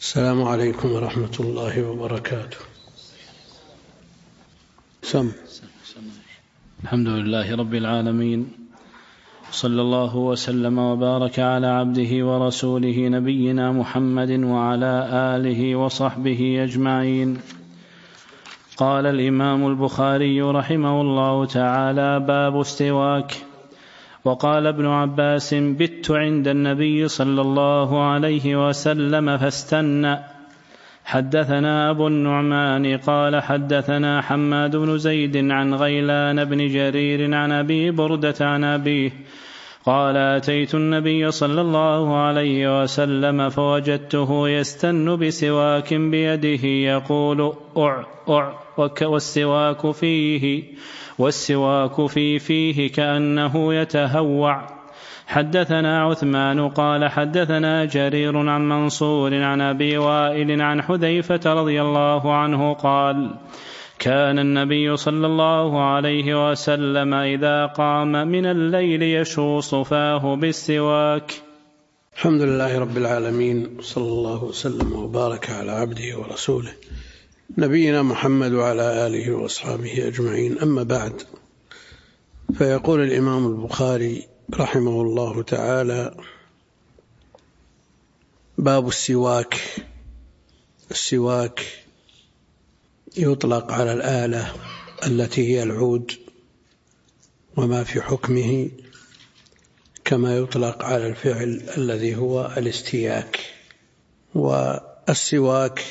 السلام عليكم ورحمة الله وبركاته. الحمد لله رب العالمين، صلى الله وسلم وبارك على عبده ورسوله نبينا محمد وعلى آله وصحبه أجمعين. قال الإمام البخاري رحمه الله تعالى: باب السواك. وقال ابن عباس: بت عند النبي صلى الله عليه وسلم فاستنى. حدثنا أبو النعمان قال حدثنا حماد بن زيد عن غيلان بن جرير عن أبي بردة عن أبيه قال: أتيت النبي صلى الله عليه وسلم فوجدته يستن بسواك بيده يقول: أع أع، والسواك في فيه كأنه يتهوع. حدثنا عثمان قال حدثنا جرير عن منصور عن أبي وائل عن حذيفة رضي الله عنه قال: كان النبي صلى الله عليه وسلم إذا قام من الليل يشوص فاه بالسواك. الحمد لله رب العالمين، صلى الله وسلم وبارك على عبده ورسوله نبينا محمد وعلى آله وأصحابه أجمعين. أما بعد، فيقول الإمام البخاري رحمه الله تعالى: باب السواك. السواك يطلق على الآلة التي هي العود وما في حكمه، كما يطلق على الفعل الذي هو الاستياك. والسواك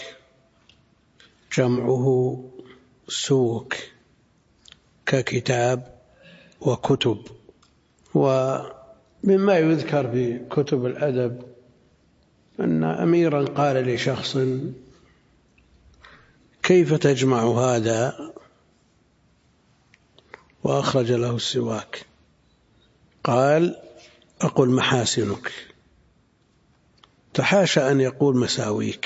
جمعه سوك، ككتاب وكتب. ومما يذكر في كتب الأدب أن أميرا قال لشخص: كيف تجمع هذا؟ وأخرج له السواك. قال: أقول محاسنك. تحاشى أن يقول مساويك،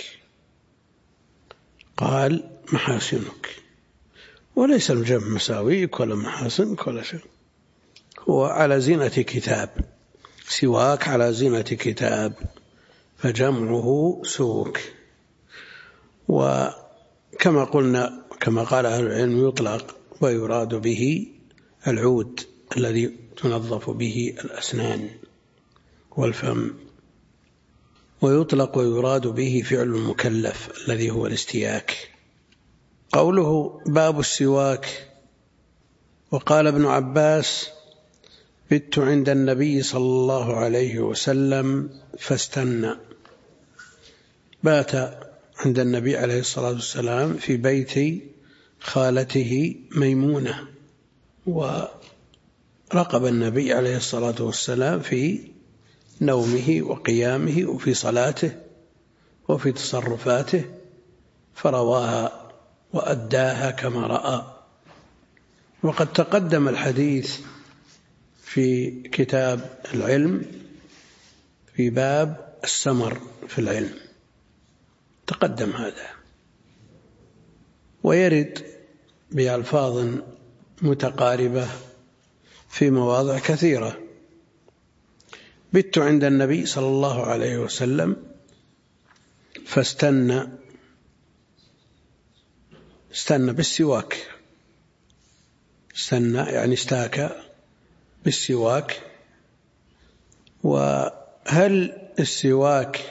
قال محاسنك، وليس الجمع مساويك ولا محاسنك ولا شيء، هو على زينة كتاب، سواك على زينة كتاب، فجمعه سوك. وكما قلنا، كما قال أهل العلم، يطلق ويراد به العود الذي تنظف به الأسنان والفم، ويطلق ويراد به فعل المكلف الذي هو الاستياك. قوله باب السواك. وقال ابن عباس: بت عند النبي صلى الله عليه وسلم فاستنى. بات عند النبي عليه الصلاة والسلام في بيت خالته ميمونة، ورقب النبي عليه الصلاة والسلام في نومه وقيامه وفي صلاته وفي تصرفاته، فرواها وأداها كما رأى. وقد تقدم الحديث في كتاب العلم في باب السمر في العلم، تقدم هذا، ويرد بألفاظ متقاربة في مواضع كثيرة. بت عند النبي صلى الله عليه وسلم فاستنى. استنى بالسواك، استنى يعني استاك بالسواك. وهل السواك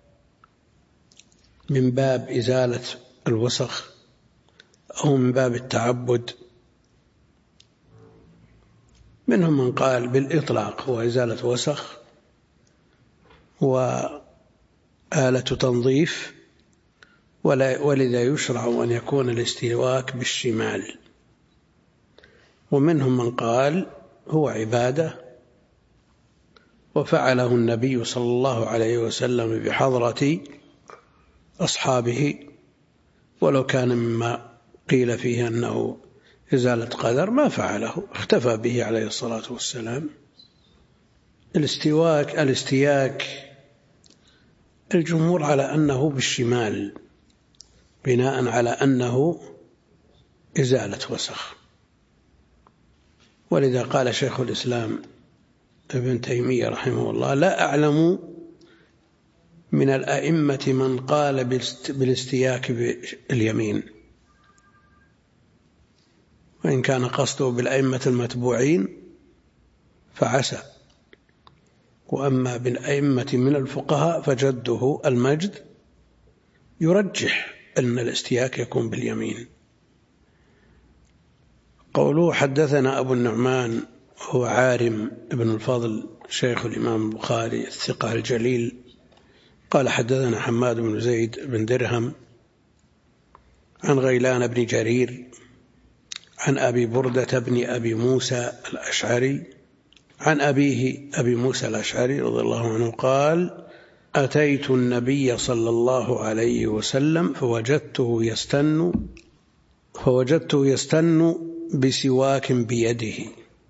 من باب إزالة الوسخ أو من باب التعبد؟ منهم من قال بالإطلاق هو إزالة وسخ وآلة تنظيف، ولذا يشرع أن يكون الاستواك بالشمال. ومنهم من قال هو عبادة، وفعله النبي صلى الله عليه وسلم بحضرة أصحابه، ولو كان مما قيل فيه أنه إزالة قدر ما فعله، اختفى به عليه الصلاة والسلام. الاستياك الجمهور على أنه بالشمال، بناء على أنه إزالة وسخ. ولذا قال شيخ الإسلام ابن تيمية رحمه الله: لا أعلم من الأئمة من قال بالاستياك باليمين، وإن كان قصده بالأئمة المتبوعين فعسى. وأما بالأئمة من الفقهاء فجده المجد يرجح أن الاستياك يكون باليمين. قوله حدثنا أبو النعمان هو عارم ابن الفضل شيخ الإمام البخاري الثقة الجليل، قال حدثنا حماد بن زيد بن درهم عن غيلان بن جرير عن أبي بردة بن أبي موسى الأشعري عن أبيه أبي موسى الأشعري رضي الله عنه قال أتيت النبي صلى الله عليه وسلم فوجدته يستن بسواك بيده،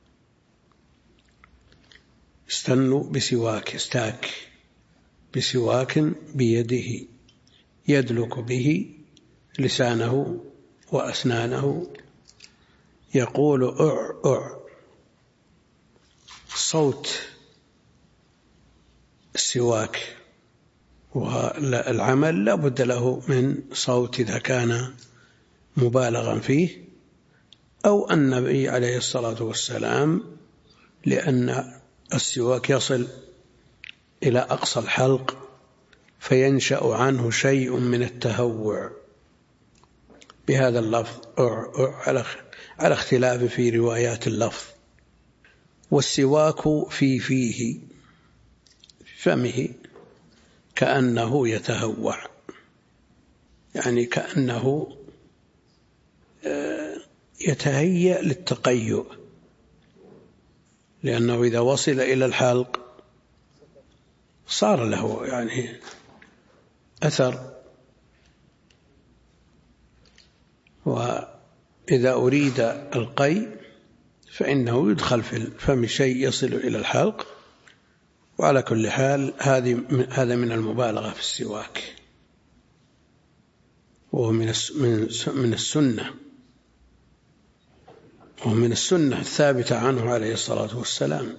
يستن بسواك، يستاك بسواك بيده يدلك به لسانه وأسنانه، يقول أع أع، صوت السواك، والعمل لا بد له من صوت إذا كان مبالغا فيه، أو النبي عليه الصلاة والسلام لأن السواك يصل إلى أقصى الحلق فينشأ عنه شيء من التهوع بهذا اللفظ على اختلاف في روايات اللفظ. والسواك في فيه فمه كأنه يتهوع، يعني كأنه يتهيأ للتقيؤ، لأنه إذا وصل إلى الحلق صار له يعني أثر. وإذا أريد القي فإنه يدخل في الفم شيء يصل إلى الحلق. وعلى كل حال هذا من المبالغة في السواك، وهو من السنة، ومن السنة الثابتة عنه عليه الصلاة والسلام.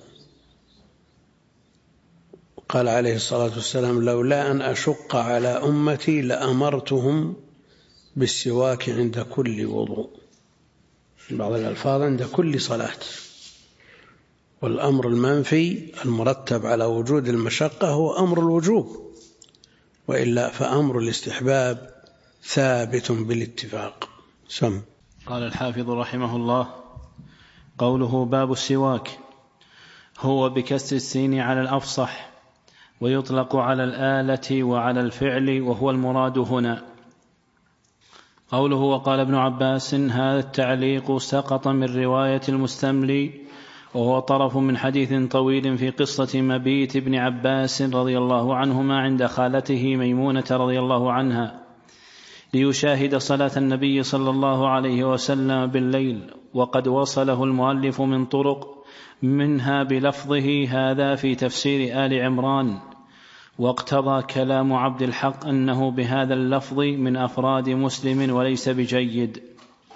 قال عليه الصلاة والسلام لولا أن أشق على أمتي لأمرتهم بالسواك عند كل وضوء، بعض الألفاظ عند كل صلاة. والأمر المنفي المرتب على وجود المشقة هو أمر الوجوب، وإلا فأمر الاستحباب ثابت بالاتفاق. سم. قال الحافظ رحمه الله قوله باب السواك هو بكسر السين على الأفصح، ويطلق على الآلة وعلى الفعل، وهو المراد هنا. قوله وقال ابن عباس هذا التعليق سقط من رواية المستملي، وهو طرف من حديث طويل في قصة مبيت ابن عباس رضي الله عنهما عند خالته ميمونة رضي الله عنها ليشاهد صلاة النبي صلى الله عليه وسلم بالليل، وقد وصله المؤلف من طرق، منها بلفظه هذا في تفسير آل عمران، واقتضى كلام عبد الحق أنه بهذا اللفظ من أفراد مسلم وليس بجيد.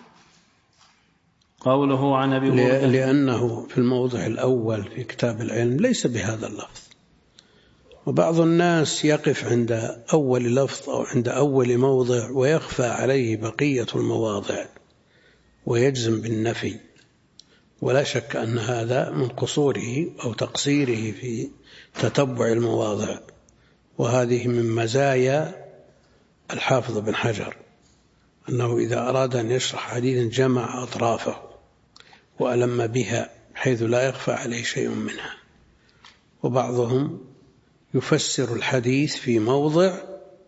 قوله عن أبي هريرة لأنه في الموضع الأول في كتاب العلم ليس بهذا اللفظ، وبعض الناس يقف عند أول لفظ أو عند أول موضع ويخفى عليه بقية المواضع ويجزم بالنفي، ولا شك أن هذا من قصوره أو تقصيره في تتبع المواضع. وهذه من مزايا الحافظ بن حجر، أنه إذا أراد أن يشرح حديثا جمع أطرافه وألم بها حيث لا يخفى عليه شيء منها. وبعضهم يفسر الحديث في موضع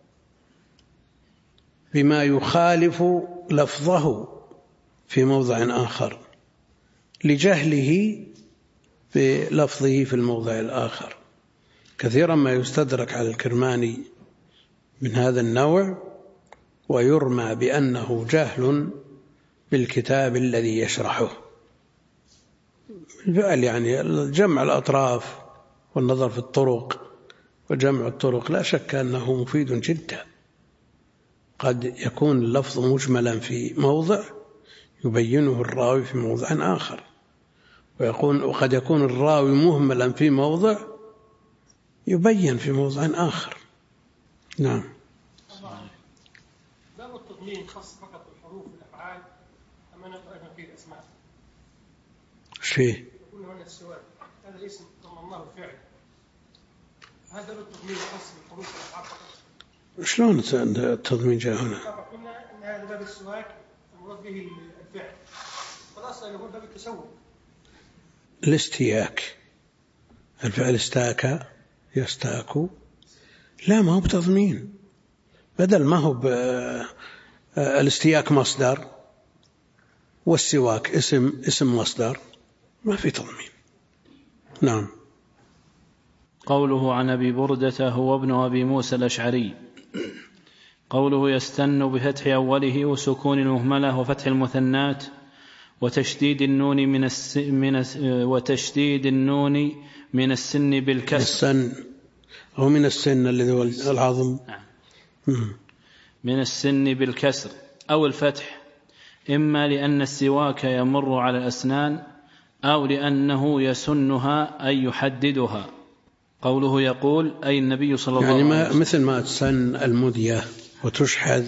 بما يخالف لفظه في موضع آخر لجهله بلفظه في الموضع الآخر. كثيرا ما يستدرك على الكرماني من هذا النوع ويرمى بأنه جهل بالكتاب الذي يشرحه. بالفعل يعني جمع الأطراف والنظر في الطرق وجمع الطرق لا شك أنه مفيد جدا. قد يكون اللفظ مجملا في موضع يبينه الراوي في موضع آخر، وقد يكون الراوي مهملا في موضع يبين في موضع آخر. نعم. باب التضمين خاص فقط بالحروف والأفعال أم أنه أيضا فيه الأسماء؟ ايش فيه؟ يقول هنا السؤال هذا اسم ضمناه الفعل، هذا التضمين خاص بالحروف والأفعال فقط؟ شلون التضمين جاء هنا؟ قلنا أن هذا باب السواك المراد به الفعل، فالأصل يقول باب التسوق. الاستياك، الفعل استاك يستاك، لا ما هو بتضمين، بدل ما هو الاستياك مصدر والسواك اسم مصدر، ما في تضمين. نعم. قوله عن أبي بردة هو ابن أبي موسى الأشعري. قوله يستن بفتح أوله وسكون المهملة وفتح المثنات وتشديد النون من السن بالكسر. السن هو من السن الذي هو العظم. من السن بالكسر أو الفتح، إما لأن السواك يمر على الأسنان أو لأنه يسنها أي يحددها. قوله يقول أي النبي صلى الله عليه وسلم، يعني مثل ما تسن المدية وتشحذ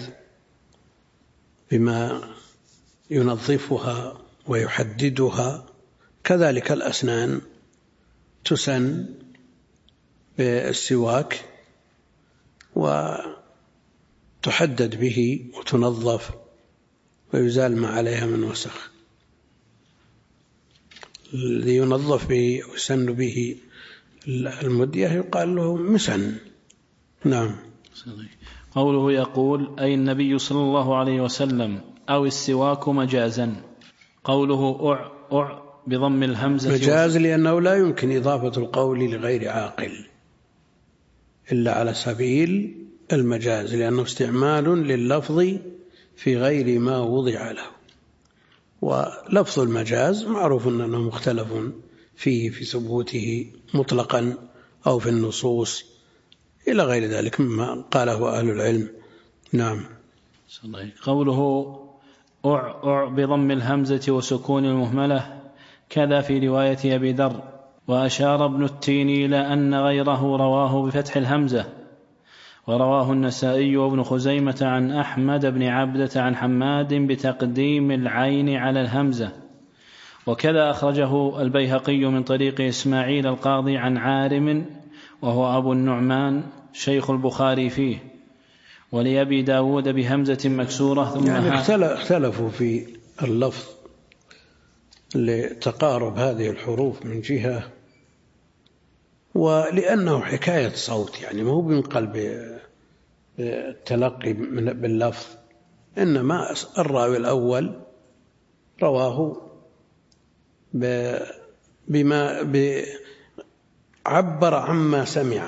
بما ينظفها ويحددها، كذلك الأسنان تسن بالسواك وتحدد به وتنظف ويزال ما عليها من وسخ. الذي ينظف به ويسن به المدية يقال له مسن. نعم. قوله يقول أي النبي صلى الله عليه وسلم أو السواك مجازا. قوله أع بضم الهمزة مجاز لأنه لا يمكن إضافة القول لغير عاقل إلا على سبيل المجاز، لأنه استعمال لللفظ في غير ما وضع له، ولفظ المجاز معروف أنه مختلف فيه في ثبوته مطلقا أو في النصوص إلى غير ذلك مما قاله أهل العلم. نعم. قوله أع بضم الهمزة وسكون المهملة كذا في رواية أبي ذر. وأشار ابن التيني إلى أن غيره رواه بفتح الهمزة، ورواه النسائي وابن خزيمة عن أحمد بن عبدة عن حماد بتقديم العين على الهمزة. وكذا أخرجه البيهقي من طريق إسماعيل القاضي عن عارم وهو أبو النعمان شيخ البخاري فيه، ولأبي داود بهمزة مكسورة. ثم يعني اختلفوا في اللفظ لتقارب هذه الحروف من جهة، ولأنه حكاية صوت، يعني ما هو من قلب التلقي باللفظ، إنما الراوي الأول رواه بما عبر عما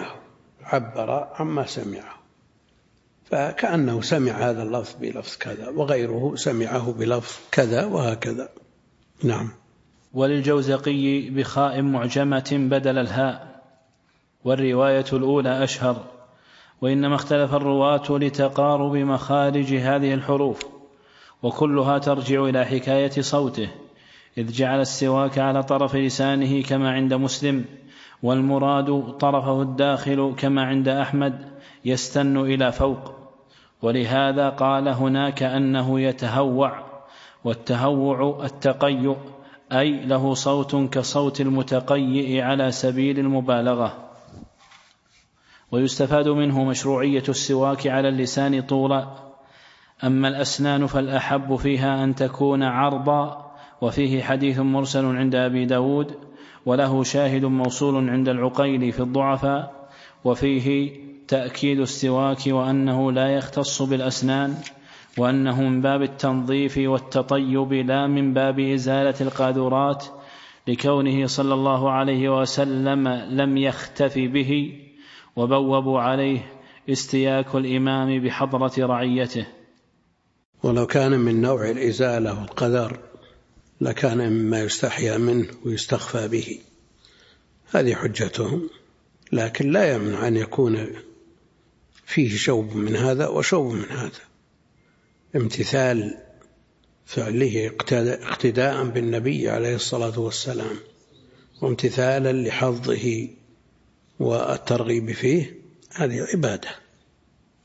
سمعه، فكأنه سمع هذا اللفظ بلفظ كذا وغيره سمعه بلفظ كذا وهكذا. نعم. وللجوزقي بخاء معجمة بدل الهاء، والرواية الأولى أشهر، وإنما اختلف الرواة لتقارب مخارج هذه الحروف، وكلها ترجع إلى حكاية صوته، إذ جعل السواك على طرف لسانه كما عند مسلم، والمراد طرفه الداخل كما عند أحمد يستن إلى فوق، ولهذا قال هناك أنه يتهوع، والتهوع التقيؤ، أي له صوت كصوت المتقيئ على سبيل المبالغة. ويستفاد منه مشروعية السواك على اللسان طولا. أما الأسنان فالأحب فيها أن تكون عرضا، وفيه حديث مرسل عند أبي داود وله شاهد موصول عند العقيلي في الضعفاء، وفيه تأكيد السواك وأنه لا يختص بالأسنان، وأنه من باب التنظيف والتطيب لا من باب إزالة القاذورات، لكونه صلى الله عليه وسلم لم يختف به، وبوبوا عليه استياك الإمام بحضرة رعيته. ولو كان من نوع الإزالة والقذر لكان مما يستحيا منه ويستخفى به، هذه حجتهم، لكن لا يمنع أن يكون فيه شوب من هذا وشوب من هذا، امتثال فعله اقتداء بالنبي عليه الصلاة والسلام، وامتثالا لحظه والترغيب فيه، هذه عبادة.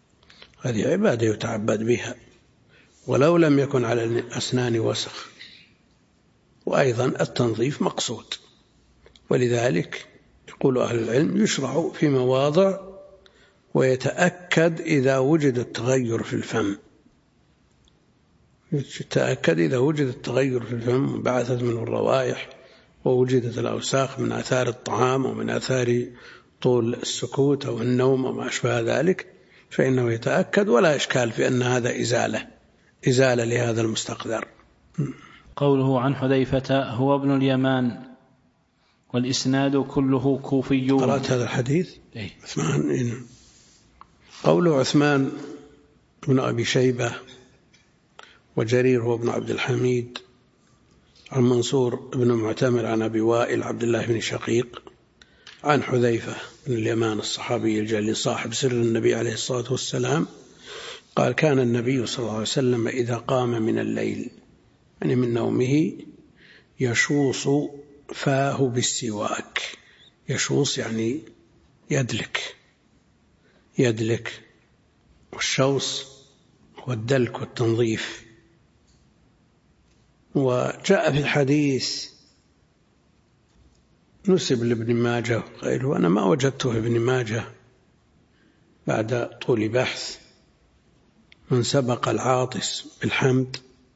هذه عبادة يتعبد بها ولو لم يكن على الأسنان وسخ. وأيضا التنظيف مقصود، ولذلك يقول أهل العلم يشرع في مواضع ويتأكد إذا وجد التغير في الفم، يتأكد إذا وجد التغير في الفم بعثت منه الروائح ووجدت الأوساخ من آثار الطعام ومن آثار طول السكوت أو النوم وما أشبه ذلك، فإنه يتأكد ولا إشكال في أن هذا إزالة لهذا المستقذر. قوله عن حذيفة هو ابن اليمان والإسناد كله كوفي. قرأت هذا الحديث؟ عثمان. قوله عثمان بن أبي شيبة وجرير هو ابن عبد الحميد عن منصور بن معتمر عن أبي وائل عبد الله بن شقيق عن حذيفة بن اليمان الصحابي الجليل صاحب سر النبي عليه الصلاة والسلام قال كان النبي صلى الله عليه وسلم إذا قام من الليل يعني من نومه يشوص فاه بالسواك. يشوص يعني يدلك، والشوص هو الدلك والتنظيف. وجاء في الحديث نسب لابن ماجه وغيره، أنا ما وجدته في ابن ماجه بعد طول بحث، من سبق العاطس بالحمد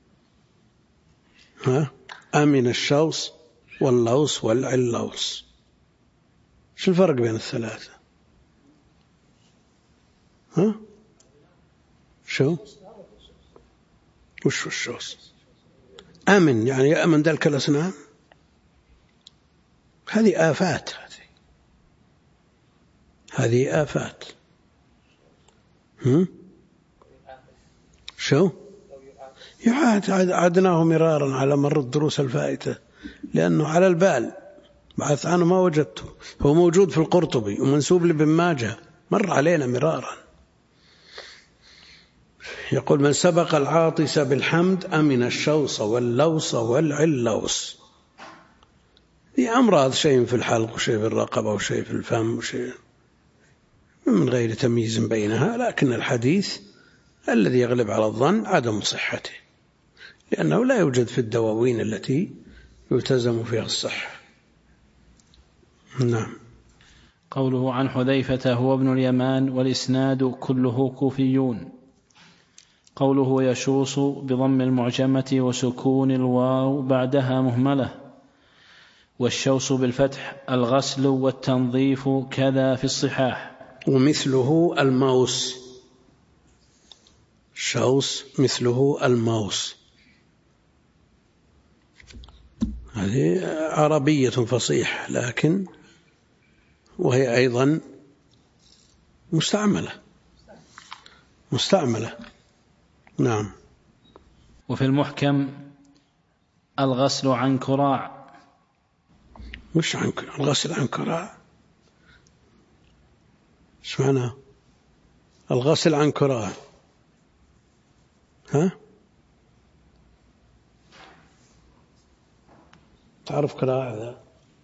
أمن الشوص واللوص والعلوص. شو الفرق بين الثلاثة؟ وش الشوص؟ أمن يعني يأمن ذلك الأسنان، هذه آفات، هذه آفات. شو يعاد؟ عدناه مرارا على مر الدروس الفائتة لأنه على البال، بعث عنه ما وجدته، هو موجود في القرطبي ومنسوب لابن ماجه، مر علينا مرارا. يقول من سبق العاطس بالحمد أمن الشوص واللوص والعلوص. هي أمراض، شيء في الحلق وشيء في الرقبة وشيء في الفم وشيء من غير تمييز بينها، لكن الحديث الذي يغلب على الظن عدم صحته، لأنه لا يوجد في الدواوين التي يلتزم فيها الصحة. نعم. قوله عن حذيفة هو ابن اليمان والإسناد كله كوفيون. قوله يشوص بضم المعجمة وسكون الواو بعدها مهملة، والشوص بالفتح الغسل والتنظيف كذا في الصحاح. ومثله الموس، الشوص مثله الموس، هذه عربية فصيحة لكن وهي أيضا مستعملة. نعم. وفي المحكم الغسل عن كراع. وش عن الغسل عن كراع؟ ايش معناه الغسل عن كراع؟ تعرف كراع هذا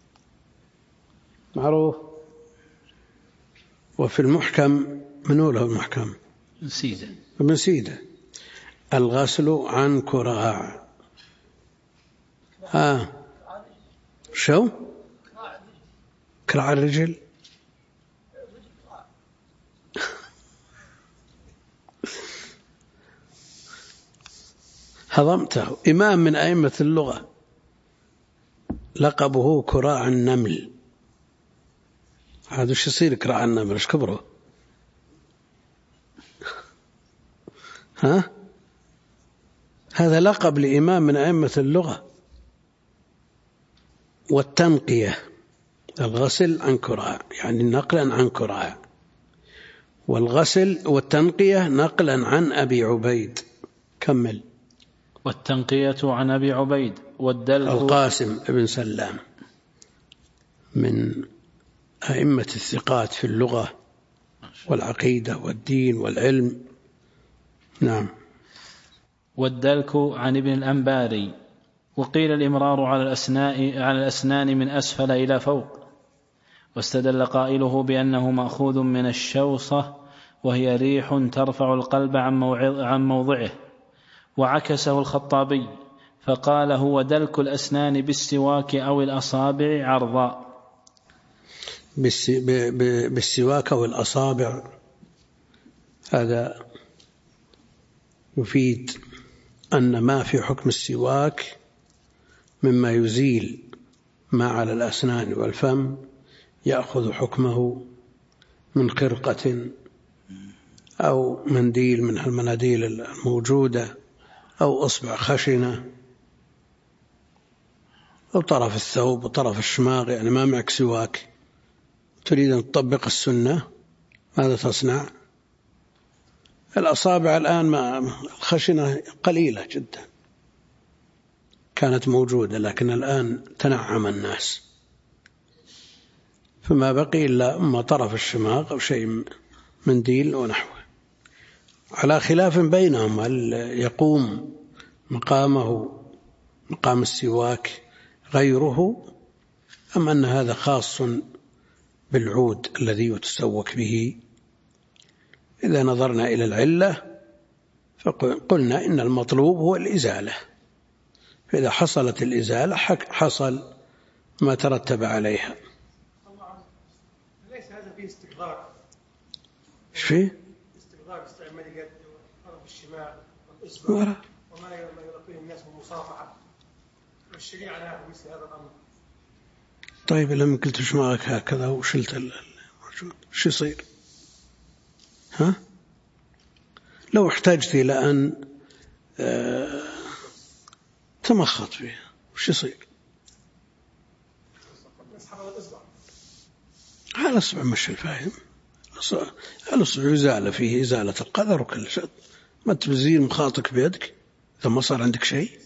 معروف. وفي المحكم منو له المحكم؟ ابن سيدة. الغسل عن كراع. شو كراع الرجل؟ هضمته. إمام من أئمة اللغة لقبه كراع النمل. هذا وش يصير كراع النمل؟ ايش كبره؟ هذا لقب لإمام من أئمة اللغة. والتنقية الغسل عن كراع يعني نقلا عن كراع، والغسل والتنقية نقلا عن أبي عبيد. كمل. والتنقية عن أبي عبيد. والدلك القاسم ابن سلام من أئمة الثقات في اللغة والعقيدة والدين والعلم. نعم. والدلك عن ابن الأنباري. وقيل الإمرار على الأسنان من أسفل إلى فوق، واستدل قائله بأنه مأخوذ من الشوصة وهي ريح ترفع القلب عن موضعه. وعكسه الخطابي فقال هو دلك الأسنان بالسواك أو الأصابع عرضا. بالسواك أو الأصابع، هذا يفيد أن ما في حكم السواك مما يزيل ما على الأسنان والفم يأخذ حكمه من خرقة أو منديل من المناديل الموجودة أو أصبع خشنة أو طرف الثوب وطرف الشماغ. يعني ما معك سواك تريد أن تطبق السنة، ماذا تصنع؟ الأصابع الآن ما الخشنة قليلة جدا كانت موجودة، لكن الآن تنعم الناس، فما بقي إلا أما طرف الشماغ أو شيء منديل ونحوه، على خلاف بينهم هل يقوم مقام السواك غيره أم أن هذا خاص بالعود الذي يتسوك به. إذا نظرنا إلى العلة فقلنا إن المطلوب هو الإزالة، فإذا حصلت الإزالة حصل ما ترتب عليها. ليس هذا فيه استقرار؟ ايش فيه؟ استقرار، استعمال اليد وطرف الشمال والإصبع وما يلقيه الناس بالمصافحة، والشريعة لها مثل هذا الأمر. طيب لما قلت ايش معك هكذا وشلت الموجود ايش يصير؟ ها؟ لو احتاجت إلى أن تمخط فيها وش يصير؟ على الأصبع مش الفاهم، الأصبع يزال فيه إزالة القذر وكل شيء، ما تزيل مخاطك بيدك إذا ما صار عندك شيء.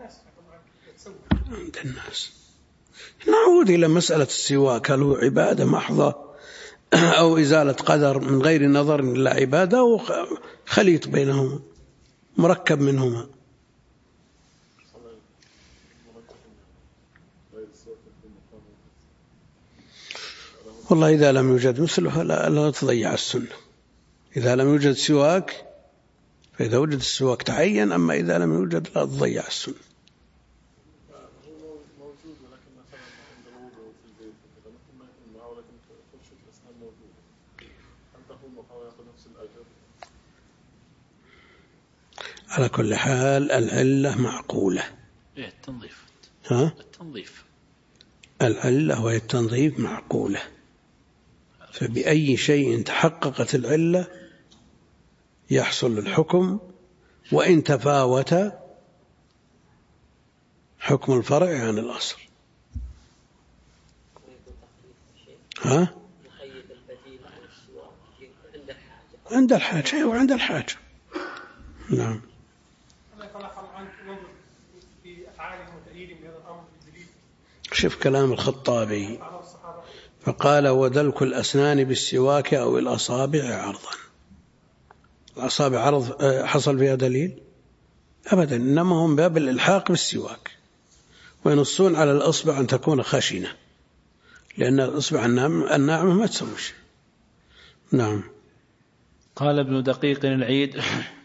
عند الناس. نعود إلى مسألة السواك، هل هو عبادة محضة أو إزالة قدر من غير نظر إلى عبادة، أو خليط بينهما مركب منهما؟ والله إذا لم يوجد مثله لا تضيع السنة. إذا لم يوجد سواك فإذا وجد السواك تعين، أما إذا لم يوجد لا تضيع السنة. على كل حال العلة معقولة. التنظيف. ها؟ التنظيف. العلة وهي التنظيف معقولة، فبأي شيء تحققت العلة يحصل الحكم، وإن تفاوت حكم الفرع عن الأصل. ها؟ عند الحاجة وعند الحاجة. نعم. شوف كلام الخطابي فقال ودلك الأسنان بالسواك أو الأصابع عرضا. الأصابع عرض حصل فيها دليل؟ أبدا، إنما هم باب الإلحاق بالسواك، وينصون على الأصبع أن تكون خشنة، لأن الأصبع الناعمة ما تسوي شيء. نعم. قال ابن دقيق العيد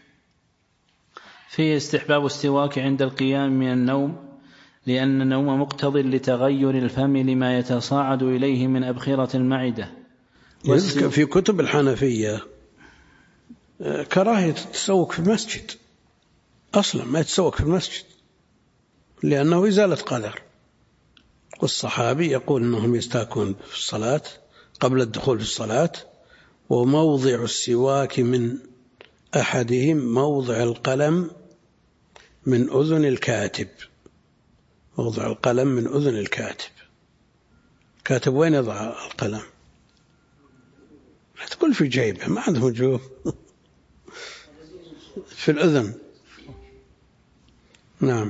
فيه استحباب السواك عند القيام من النوم، لأن النوم مقتضي لتغير الفم لما يتصاعد إليه من أبخرة المعدة. في كتب الحنفية كراهية التسوك في المسجد، أصلا ما يتسوك في المسجد لأنه إزالة قدر، والصحابي يقول أنهم يستاكون في الصلاة قبل الدخول في الصلاة، وموضع السواك من أحدهم موضع القلم من أذن الكاتب. موضع القلم من أذن الكاتب. كاتب وين يضع القلم؟ لا تقول في جيبه، ما عنده جيوب. في الأذن. نعم.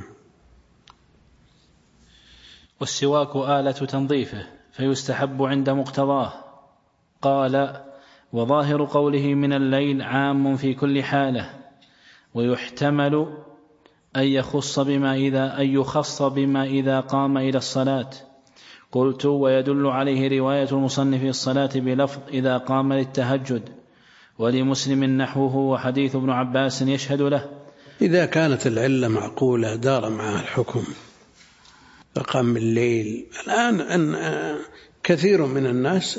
والسواك آلة تنظيفه فيستحب عند مقتضاه. قال وظاهر قوله من الليل عام في كل حالة، ويحتمل أن يخص بما إذا قام إلى الصلاة. قلت ويدل عليه رواية المصنف في الصلاة بلفظ إذا قام للتهجد، ولمسلم نحوه وحديث ابن عباس يشهد له. إذا كانت العلة معقولة دار معها الحكم فقام الليل. الآن أن كثير من الناس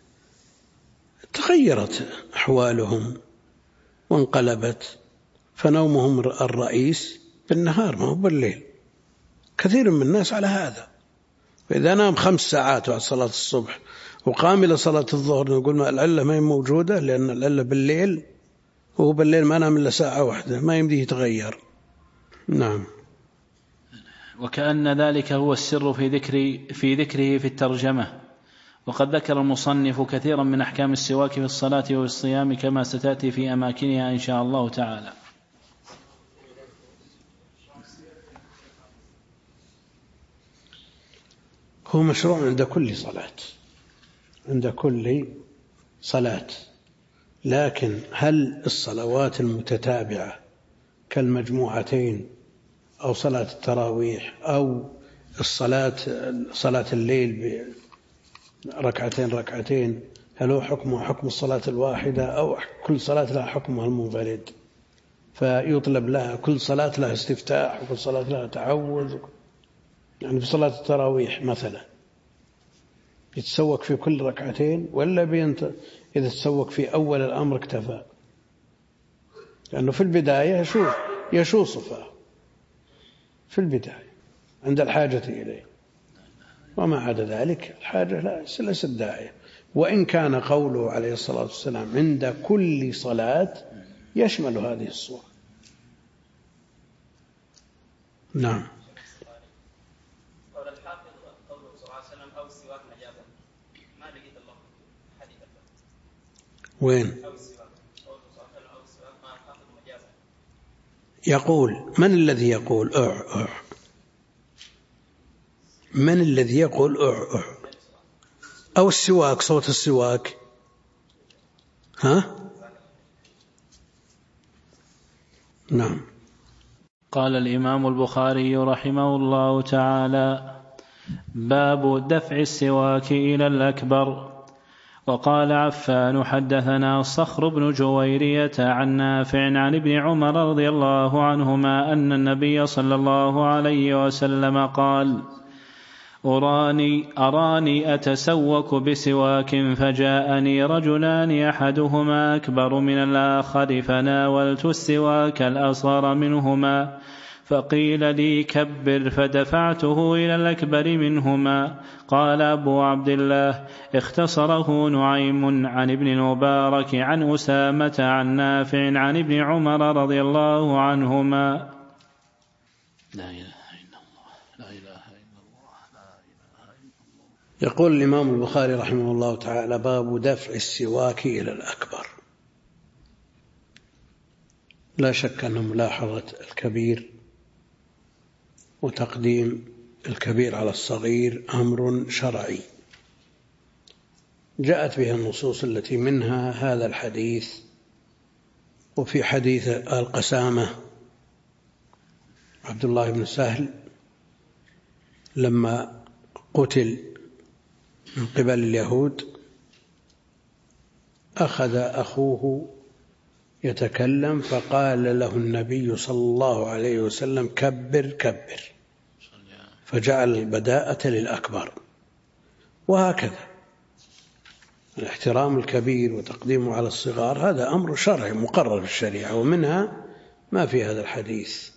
تغيرت أحوالهم وانقلبت، فنومهم الرئيس بالنهار ما هو بالليل. كثير من الناس على هذا، فإذا نام 5 ساعات بعد صلاة الصبح وقام إلى صلاة الظهر نقول ما العلة ما هي موجودة، لأن العلة بالليل، وهو بالليل ما نام إلا ساعة واحدة، ما يمديه يتغير. نعم. وكأن ذلك هو السر في ذكره في الترجمة. وقد ذكر المصنف كثيرا من أحكام السواك في الصلاة والصيام كما ستأتي في أماكنها إن شاء الله تعالى. هو مشروع عند كل صلاة، عند كل صلاة، لكن هل الصلوات المتتابعة كالمجموعتين أو صلاة التراويح أو صلاة الليل بركعتين هل هو حكم الصلاة الواحدة أو كل صلاة لها حكمها المنفرد، فيطلب لها كل صلاة لها استفتاح وكل صلاة لها تعوذ؟ يعني في صلاة التراويح مثلا يتسوك في كل ركعتين، ولا إذا تسوك في أول الأمر اكتفى؟ لأنه في البداية يشو صفاه في البداية عند الحاجة إليه، وما عدا ذلك الحاجة ليست داعية. وإن كان قوله عليه الصلاة والسلام عند كل صلاة يشمل هذه الصورة. نعم. وين يقول من الذي يقول من الذي يقول أو السواك، صوت السواك؟ ها؟ نعم. قال الإمام البخاري رحمه الله تعالى: باب دفع السواك إلى الأكبر. وقال عفان: حدثنا صخر بن جويرية عن نافع عن ابن عمر رضي الله عنهما أن النبي صلى الله عليه وسلم قال: أراني أتسوك بسواك، فجاءني رجلان أحدهما أكبر من الآخر، فناولت السواك الأصغر منهما، فقيل لي كبر، فدفعته إلى الأكبر منهما. قال أبو عبد الله: اختصره نعيم عن ابن المبارك عن أسامة عن نافع عن ابن عمر رضي الله عنهما. لا إله إلا الله، لا إله إلا الله، لا إله إلا الله. يقول الإمام البخاري رحمه الله تعالى: باب دفع السواك إلى الأكبر. لا شك أن ملاحظة الكبير وتقديم الكبير على الصغير أمر شرعي جاءت به النصوص التي منها هذا الحديث. وفي حديث القسامة عبد الله بن سهل لما قتل من قبل اليهود أخذ أخوه يتكلم فقال له النبي صلى الله عليه وسلم: كبر كبر، فجعل البداءة للأكبر. وهكذا الاحترام الكبير وتقديمه على الصغار هذا أمر شرعي مقرر في الشريعة، ومنها ما في هذا الحديث.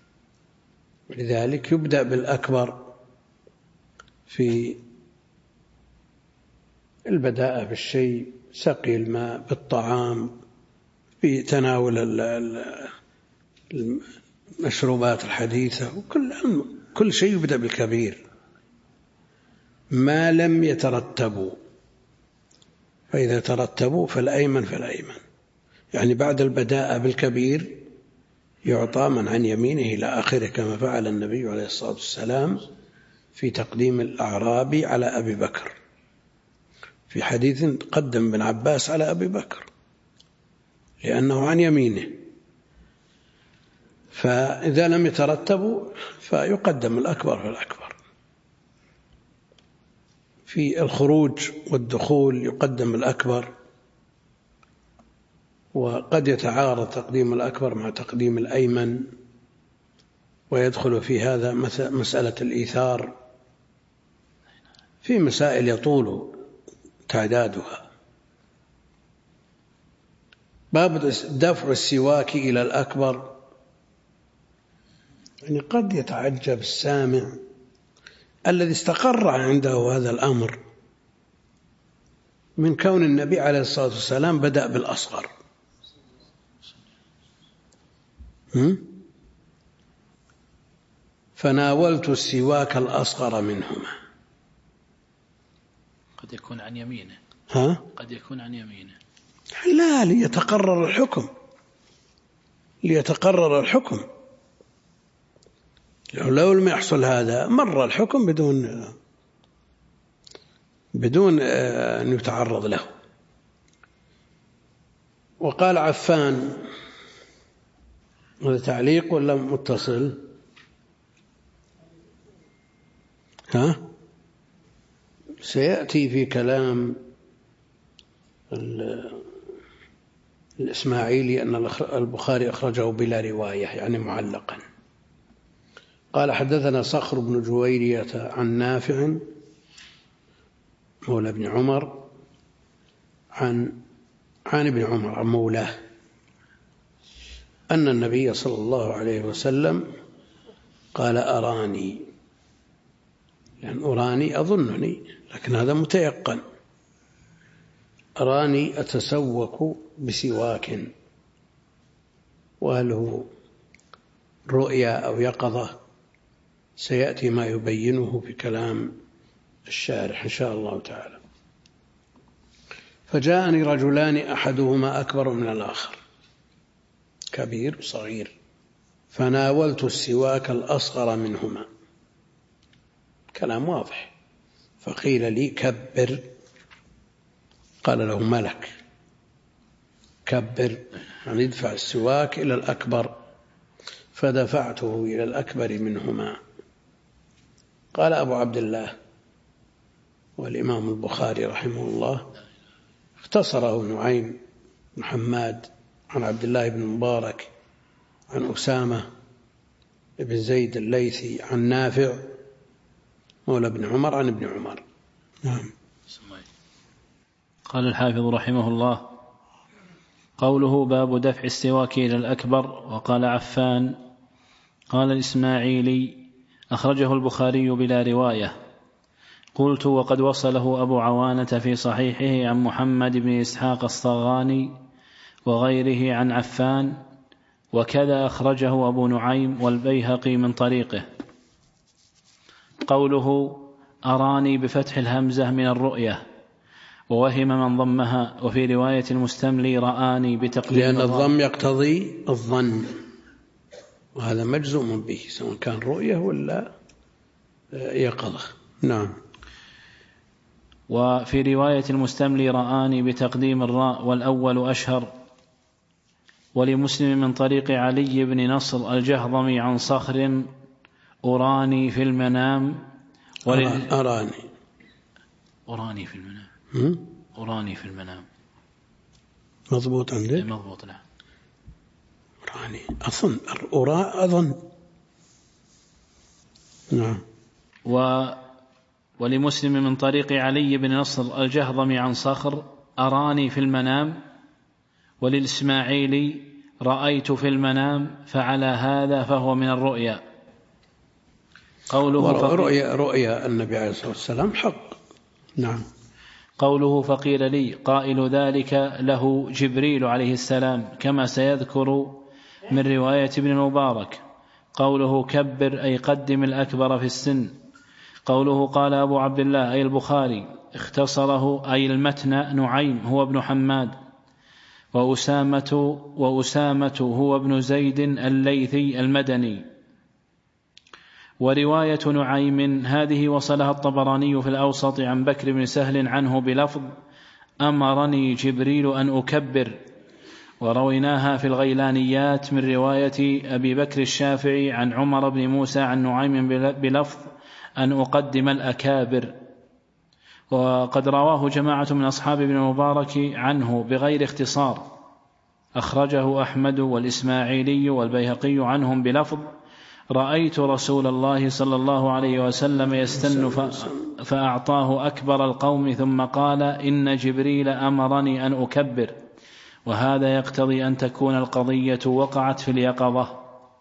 ولذلك يبدأ بالأكبر في البداءة بالشيء، سقي الماء، بالطعام، في تناول المشروبات الحديثة، كل شيء يبدأ بالكبير ما لم يترتبوا، فإذا ترتبوا فالأيمن فالأيمن. يعني بعد البداءة بالكبير يعطى من عن يمينه إلى آخره، كما فعل النبي عليه الصلاة والسلام في تقديم الأعرابي على أبي بكر في حديث قدم ابن عباس على أبي بكر لأنه عن يمينه. فإذا لم يترتبوا فيقدم الأكبر فالأكبر. في الخروج والدخول يقدم الأكبر، وقد يتعارض تقديم الأكبر مع تقديم الأيمن، ويدخل في هذا مسألة الإيثار في مسائل يطول تعدادها. باب دفع السواك إلى الأكبر. يعني قد يتعجب السامع الذي استقر عنده هذا الأمر من كون النبي عليه الصلاة والسلام بدأ بالأصغر. فناولت السواك الأصغر منهما. قد يكون عن يمينه. قد يكون عن يمينه. لا، ليتقرر الحكم. لو لم يحصل هذا مر الحكم بدون أن يتعرض له. وقال عفان، هذا تعليق ولا متصل؟ سيأتي في كلام الإسماعيلي أن البخاري أخرجه بلا رواية، يعني معلقا. قال حدثنا صخر بن جويرية عن نافع مولى ابن عمر عن ابن عمر عن مولاه أن النبي صلى الله عليه وسلم قال أراني، يعني أراني أظنني، لكن هذا متيقن. أراني أتسوك بسواك، وهل هو رؤيا أو يقظة سيأتي ما يبينه في كلام الشارح إن شاء الله تعالى. فجاءني رجلان أحدهما أكبر من الآخر، كبير وصغير، فناولت السواك الأصغر منهما. كلام واضح. فقيل لي كبر، قال له ملك كبر، يعني ادفع السواك إلى الأكبر، فدفعته إلى الأكبر منهما. قال أبو عبد الله والإمام البخاري رحمه الله اختصره نعيم بن حماد عن عبد الله بن مبارك عن أسامة بن زيد الليثي عن نافع مولى ابن عمر عن ابن عمر. نعم. قال الحافظ رحمه الله: قوله باب دفع السواك إلى الأكبر. وقال عفان قال الإسماعيلي أخرجه البخاري بلا رواية. قلت: وقد وصله أبو عوانة في صحيحه عن محمد بن إسحاق الصغاني وغيره عن عفان، وكذا أخرجه أبو نعيم والبيهقي من طريقه. قوله أراني بفتح الهمزة من الرؤية، ووهم من ضمها. وفي رواية المستملي رآني بتقديم، لأن الضم يقتضي الظن، وهذا مجزوم به سواء كان رؤية ولا يقظة. نعم. وفي رواية المستملي رآني بتقديم الراء والأول أشهر. ولمسلم من طريق علي بن نصر الجهضمي عن صخر أراني في المنام. أراني في المنام. أراني في المنام مضبوط عندك؟ مضبوط. لا أراني أظن. نعم. ولمسلم من طريق علي بن نصر الجهضمي عن صخر أراني في المنام. وللإسماعيلي رأيت في المنام، فعلى هذا فهو من الرؤيا. قوله رؤيا النبي عليه الصلاة والسلام حق. نعم. قوله فقيل لي قائل ذلك له جبريل عليه السلام، كما سيذكر من رواية ابن المبارك. قوله كبر أي قدم الأكبر في السن. قوله قال أبو عبد الله أي البخاري، اختصره أي المتن نعيم هو ابن حماد، وأسامة هو ابن زيد الليثي المدني. ورواية نعيم هذه وصلها الطبراني في الأوسط عن بكر بن سهل عنه بلفظ أمرني جبريل أن أكبر. ورويناها في الغيلانيات من رواية أبي بكر الشافعي عن عمر بن موسى عن نعيم بلفظ أن أقدم الأكابر. وقد رواه جماعة من أصحاب ابن المبارك عنه بغير اختصار، أخرجه أحمد والإسماعيلي والبيهقي عنهم بلفظ: رأيت رسول الله صلى الله عليه وسلم يستن فأعطاه أكبر القوم ثم قال: إن جبريل أمرني أن أكبر. وهذا يقتضي أن تكون القضية وقعت في اليقظة.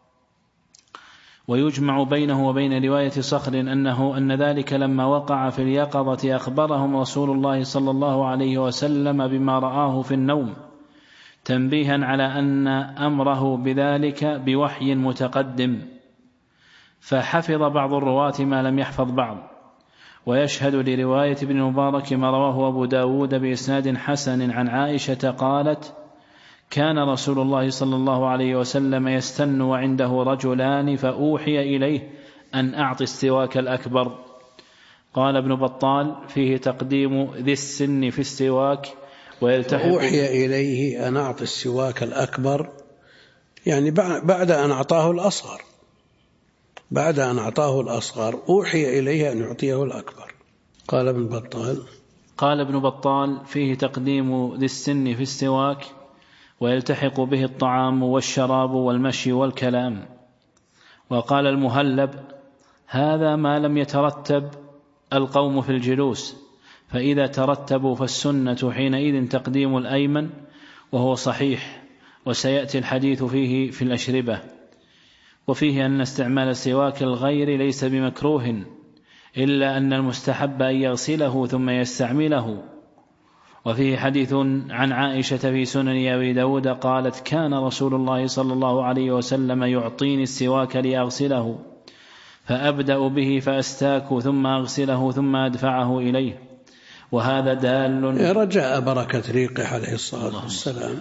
ويجمع بينه وبين رواية صخر أن ذلك لما وقع في اليقظة أخبرهم رسول الله صلى الله عليه وسلم بما رآه في النوم، تنبيها على أن أمره بذلك بوحي متقدم، فحفظ بعض الرواة ما لم يحفظ بعض. ويشهد لرواية ابن المبارك ما رواه أبو داود بإسناد حسن عن عائشة قالت: كان رسول الله صلى الله عليه وسلم يستن وعنده رجلان فأوحي إليه أن أعطي السواك الأكبر. قال ابن بطال: فيه تقديم ذي السن في السواك ويلتحق. أوحي إليه أن أعطي السواك الأكبر، يعني بعد أن أعطاه الأصغر، بعد أن أعطاه الأصغر أوحي إليه أن يعطيه الأكبر. قال ابن بطال: فيه تقديم ذي السن في السواك ويلتحق به الطعام والشراب والمشي والكلام. وقال المهلب: هذا ما لم يترتب القوم في الجلوس، فإذا ترتبوا فالسنة حينئذ تقديم الأيمن، وهو صحيح، وسيأتي الحديث فيه في الأشربة. وفيه أن استعمال السواك الغير ليس بمكروه، إلا أن المستحب أن يغسله ثم يستعمله. وفيه حديث عن عائشة في سنن أبي داود قالت: كان رسول الله صلى الله عليه وسلم يعطيني السواك لأغسله، فأبدأ به فأستاك ثم أغسله ثم أدفعه إليه. وهذا دال رجاء بركة ريقه عليه الصلاة والسلام.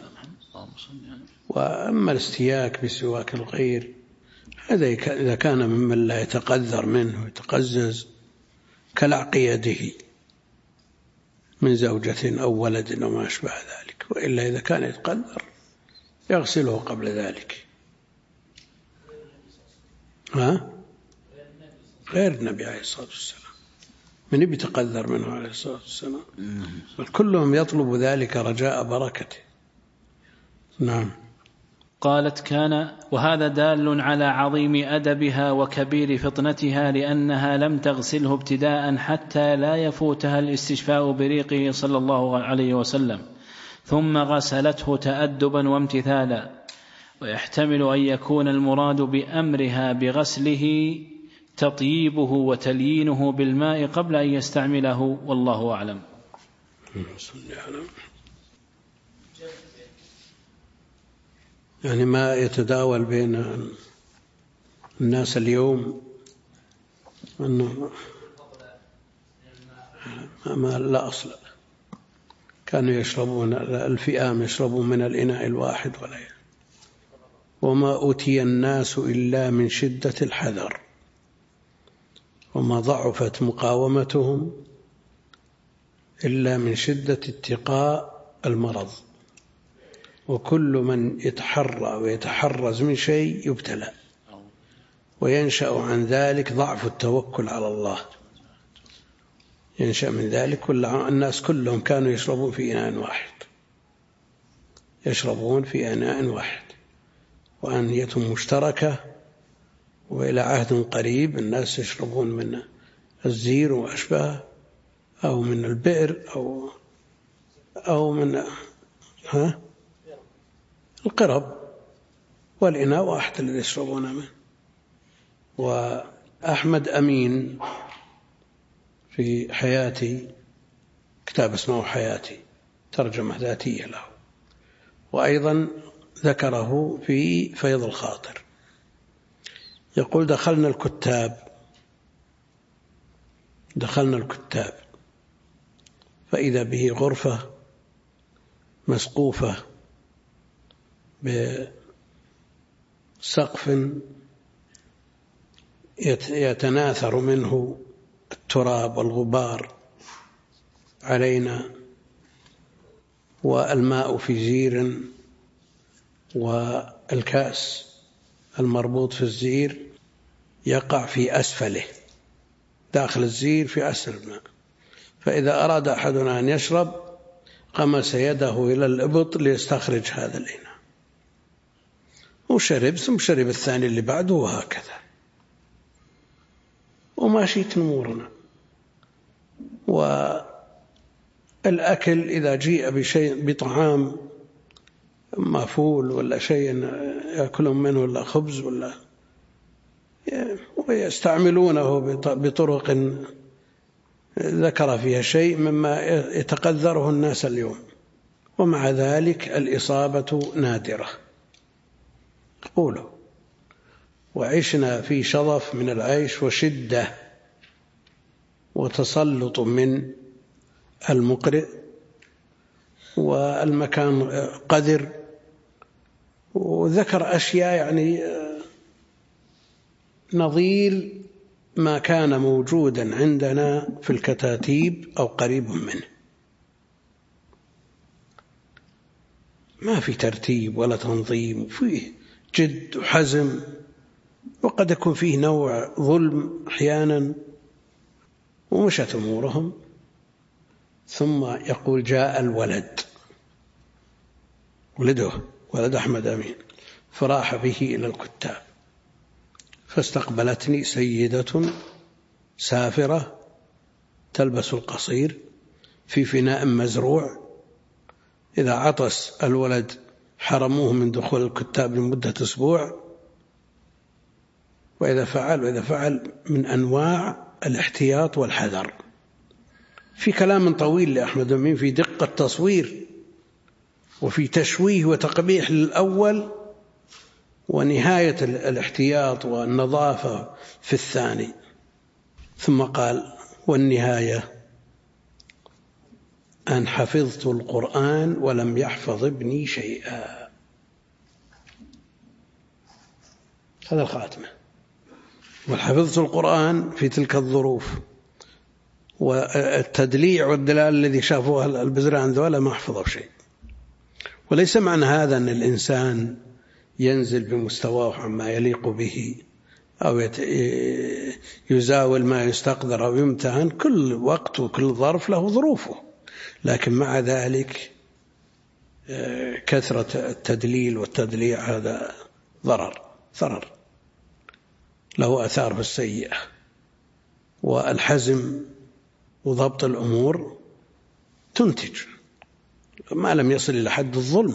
وأما الاستياك بسواك الغير هذا إذا كان ممن لا يتقذر منه يتقزز كلعق يده من زوجة أو ولد أو ما أشبه ذلك، وإلا إذا كان يتقذر يغسله قبل ذلك. غير النبي عليه الصلاة والسلام، من يتقذر منه عليه الصلاة والسلام، كلهم يطلب ذلك رجاء بركته. نعم. قالت: كان، وهذا دال على عظيم أدبها وكبير فطنتها، لأنها لم تغسله ابتداء حتى لا يفوتها الاستشفاء بريقه صلى الله عليه وسلم، ثم غسلته تأدبا وامتثالا. ويحتمل أن يكون المراد بأمرها بغسله تطييبه وتليينه بالماء قبل أن يستعمله، والله أعلم. يعني ما يتداول بين الناس اليوم أنه ما لا أصل، كانوا يشربون الفئام يشربون من الإناء الواحد وما أوتي الناس إلا من شدة الحذر، وما ضعفت مقاومتهم إلا من شدة اتقاء المرض. وكل من يتحرى ويتحرز من شيء يبتلى، وينشأ عن ذلك ضعف التوكل على الله، ينشأ من ذلك. الناس كلهم كانوا يشربون في إناء واحد، يشربون في إناء واحد وأنية مشتركة. وإلى عهد قريب الناس يشربون من الزير وأشباه، أو من البئر أو من القرب، والإناء واحد الذي يشربون منه. وأحمد أمين في حياتي كتاب اسمه حياتي، ترجمة ذاتية له، وأيضا ذكره في فيض الخاطر، يقول: دخلنا الكتاب فإذا به غرفة مسقوفة بسقف يتناثر منه التراب والغبار علينا، والماء في زير، والكأس المربوط في الزير يقع في أسفله، داخل الزير في أسفل الماء، فإذا أراد أحدنا أن يشرب غمس يده إلى الإبط ليستخرج هذا الإناء، وشرب ثم شرب الثاني اللي بعده وهكذا، وماشيت أمورنا. والأكل إذا جيء بشيء بطعام مافول ولا شيء يأكلون منه ولا خبز ولا ويستعملونه بطرق ذكر فيها شيء مما يتقذره الناس اليوم، ومع ذلك الإصابة نادرة. قولوا وعشنا في شظف من العيش وشدة وتسلط من المقرئ، والمكان قذر، وذكر أشياء يعني نظير ما كان موجودا عندنا في الكتاتيب أو قريب منه. ما في ترتيب ولا تنظيم، فيه جد وحزم، وقد يكون فيه نوع ظلم أحيانا، ومشت أمورهم. ثم يقول جاء الولد، ولده ولد أحمد أمين، فراح به إلى الكتاب، فاستقبلتني سيدة سافرة تلبس القصير في فناء مزروع، إذا عطس الولد حرموه من دخول الكتاب لمدة أسبوع، وإذا فعل من أنواع الاحتياط والحذر. في كلام طويل لأحمد أمين في دقة تصوير، وفي تشويه وتقبيح للأول، ونهاية الاحتياط والنظافة في الثاني. ثم قال والنهاية أن حفظت القرآن ولم يحفظ ابني شيئا. هذا الخاتمة. وحفظت القرآن في تلك الظروف، والتدليع والدلال الذي شافوها البزران ذولا ما حفظوا شيء. وليس معنى هذا أن الإنسان ينزل بمستواه عما يليق به أو يزاول ما يستقدر أو يمتهن. كل وقت وكل ظرف له ظروفه، لكن مع ذلك كثرة التدليل والتدليع هذا ضرر له آثاره السيئة. والحزم وضبط الأمور تنتج ما لم يصل إلى حد الظلم،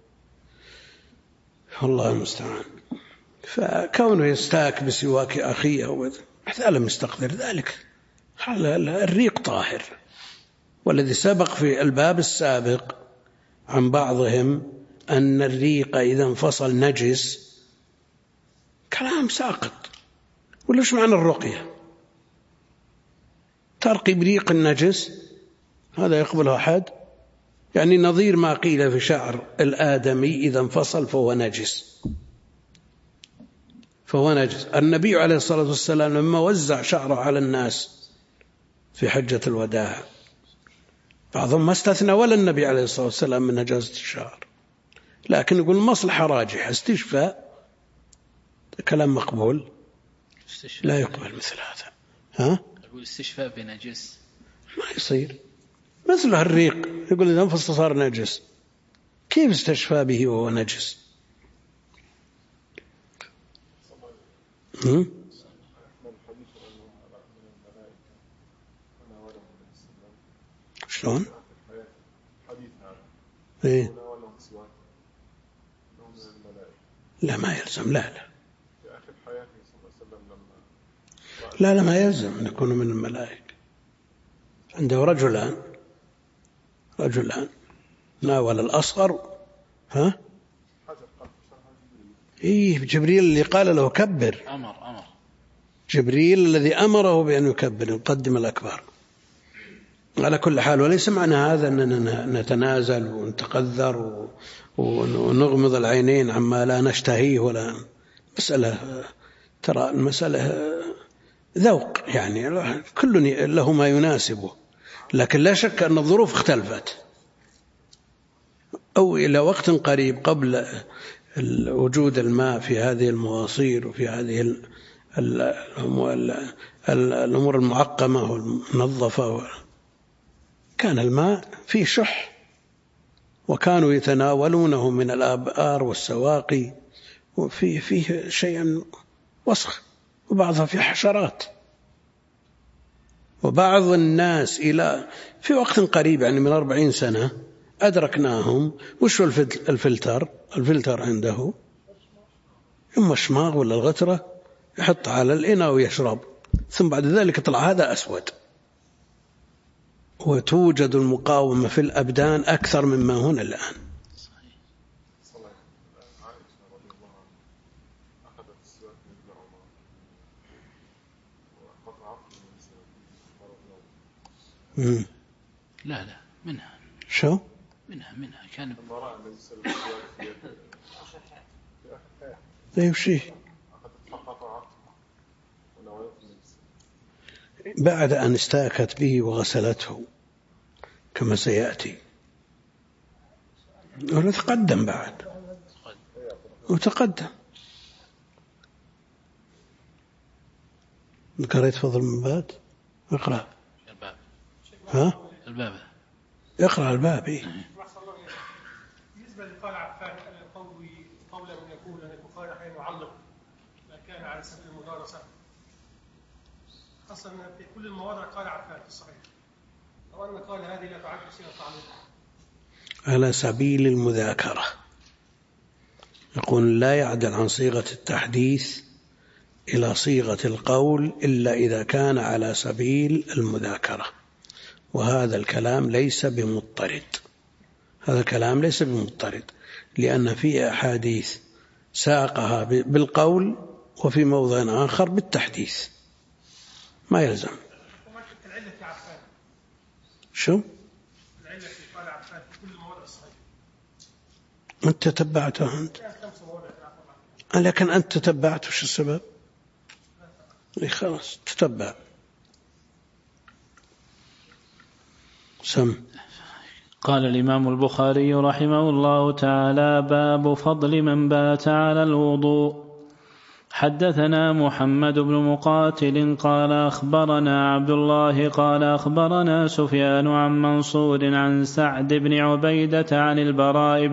الله المستعان. فكونه يستاك بسواك أخيه هذا لم يستقدر ذلك، الريق طاهر. والذي سبق في الباب السابق عن بعضهم أن الريق إذا انفصل نجس، كلام ساقط. وليش معنى الرقية؟ ترقي بريق النجس، هذا يقبله أحد؟ يعني نظير ما قيل في شعر الآدمي إذا انفصل فهو نجس. النبي عليه الصلاة والسلام لما وزع شعره على الناس في حجة الوداع، بعضهم ما استثنى ولا النبي عليه الصلاة والسلام من نجاسة الشعر، لكن يقول مصلحة راجحة، استشفاء، كلام مقبول، لا يقبل مثل هذا. يقول استشفاء بنجس ما يصير. مثل الريق يقول إذا انفصل صار نجس، كيف استشفى به وهو نجس؟ شلون؟ إيه؟ لا ما يلزم، لا ما يلزم أن يكون من الملائكة. عنده رجلان ناول الأصغر جبريل اللي قال له كبر، جبريل الذي أمره بأن يكبر يقدم الأكبر. على كل حال، وليس معنى هذا أننا نتنازل ونتقذر ونغمض العينين عما لا نشتهيه، ولا مسألة. ترى المسألة ذوق، يعني كل له ما يناسبه، لكن لا شك أن الظروف اختلفت. أو إلى وقت قريب قبل وجود الماء في هذه المواصير وفي هذه الأمور المعقمة والمنظفة، كان الماء فيه شح، وكانوا يتناولونه من الآبار والسواقي وفيه شيء وسخ، وبعضها فيه حشرات. وبعض الناس في وقت قريب يعني من 40 سنة أدركناهم وش الفلتر عنده إما الشماغ ولا الغترة، يحط على الإناء ويشرب، ثم بعد ذلك يطلع هذا أسود. وتوجد المقاومة في الأبدان أكثر مما هنا الآن. لا منها. شو؟ منها كان لا يمشي بعد أن استاكت به وغسلته كما سيأتي، ونتقدم بعد وتقدم. قريت فضل من بعد؟ اقرأ الباب. ها؟ الباب. اقرأ الباب. بالنسبة لقال عفان قولا من يقول أن البخاري أحيانا يعلق ما كان على سبيل المدارسة، خاصة في كل المواضع قال عفان في الصحيح، أو أن قال هذه لا تعد صيغة تعليق على سبيل المذاكرة. يقول لا يعدل عن صيغة التحديث إلى صيغة القول إلا إذا كان على سبيل المذاكرة، وهذا الكلام ليس بمضطرد. لأن في أحاديث ساقها بالقول وفي موضع آخر بالتحديث، ما يلزم. العلة في عفان. شو؟ العلة في قال عفان في كل المواضع الصحيحة. أنت تتبعته أنت؟ لكن أنت تتبعت وش السبب؟ خلاص تتبع. سم. قال الإمام البخاري رحمه الله تعالى: باب فضل من بات على الوضوء. حدثنا محمد بن مقاتل قال أخبرنا عبد الله قال أخبرنا سفيان عن منصور عن سعد بن عبيدة عن البراء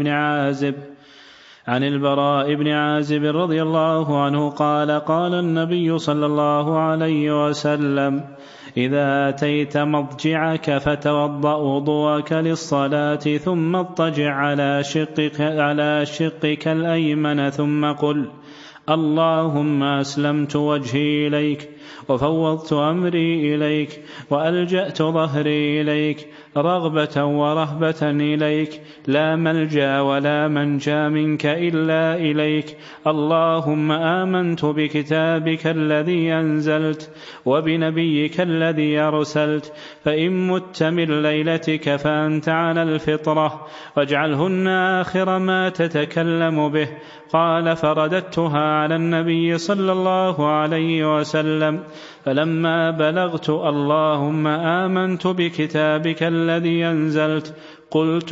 بن عازب رضي الله عنه قال: قال النبي صلى الله عليه وسلم: إذا أتيت مضجعك فتوضأ وضوءك للصلاة ثم اضطجع على شقك الأيمن ثم قل: اللهم أسلمت وجهي إليك وفوضت أمري إليك وألجأت ظهري إليك رغبة ورهبة إليك، لا ملجأ ولا منجا منك إلا إليك. اللهم آمنت بكتابك الذي أنزلت وبنبيك الذي أرسلت، فإن مت من ليلتك فأنت على الفطرة، واجعلهن آخر ما تتكلم به. قال: فرددتها على النبي صلى الله عليه وسلم، فلما بلغت اللهم آمنت بكتابك الذي أنزلت قلت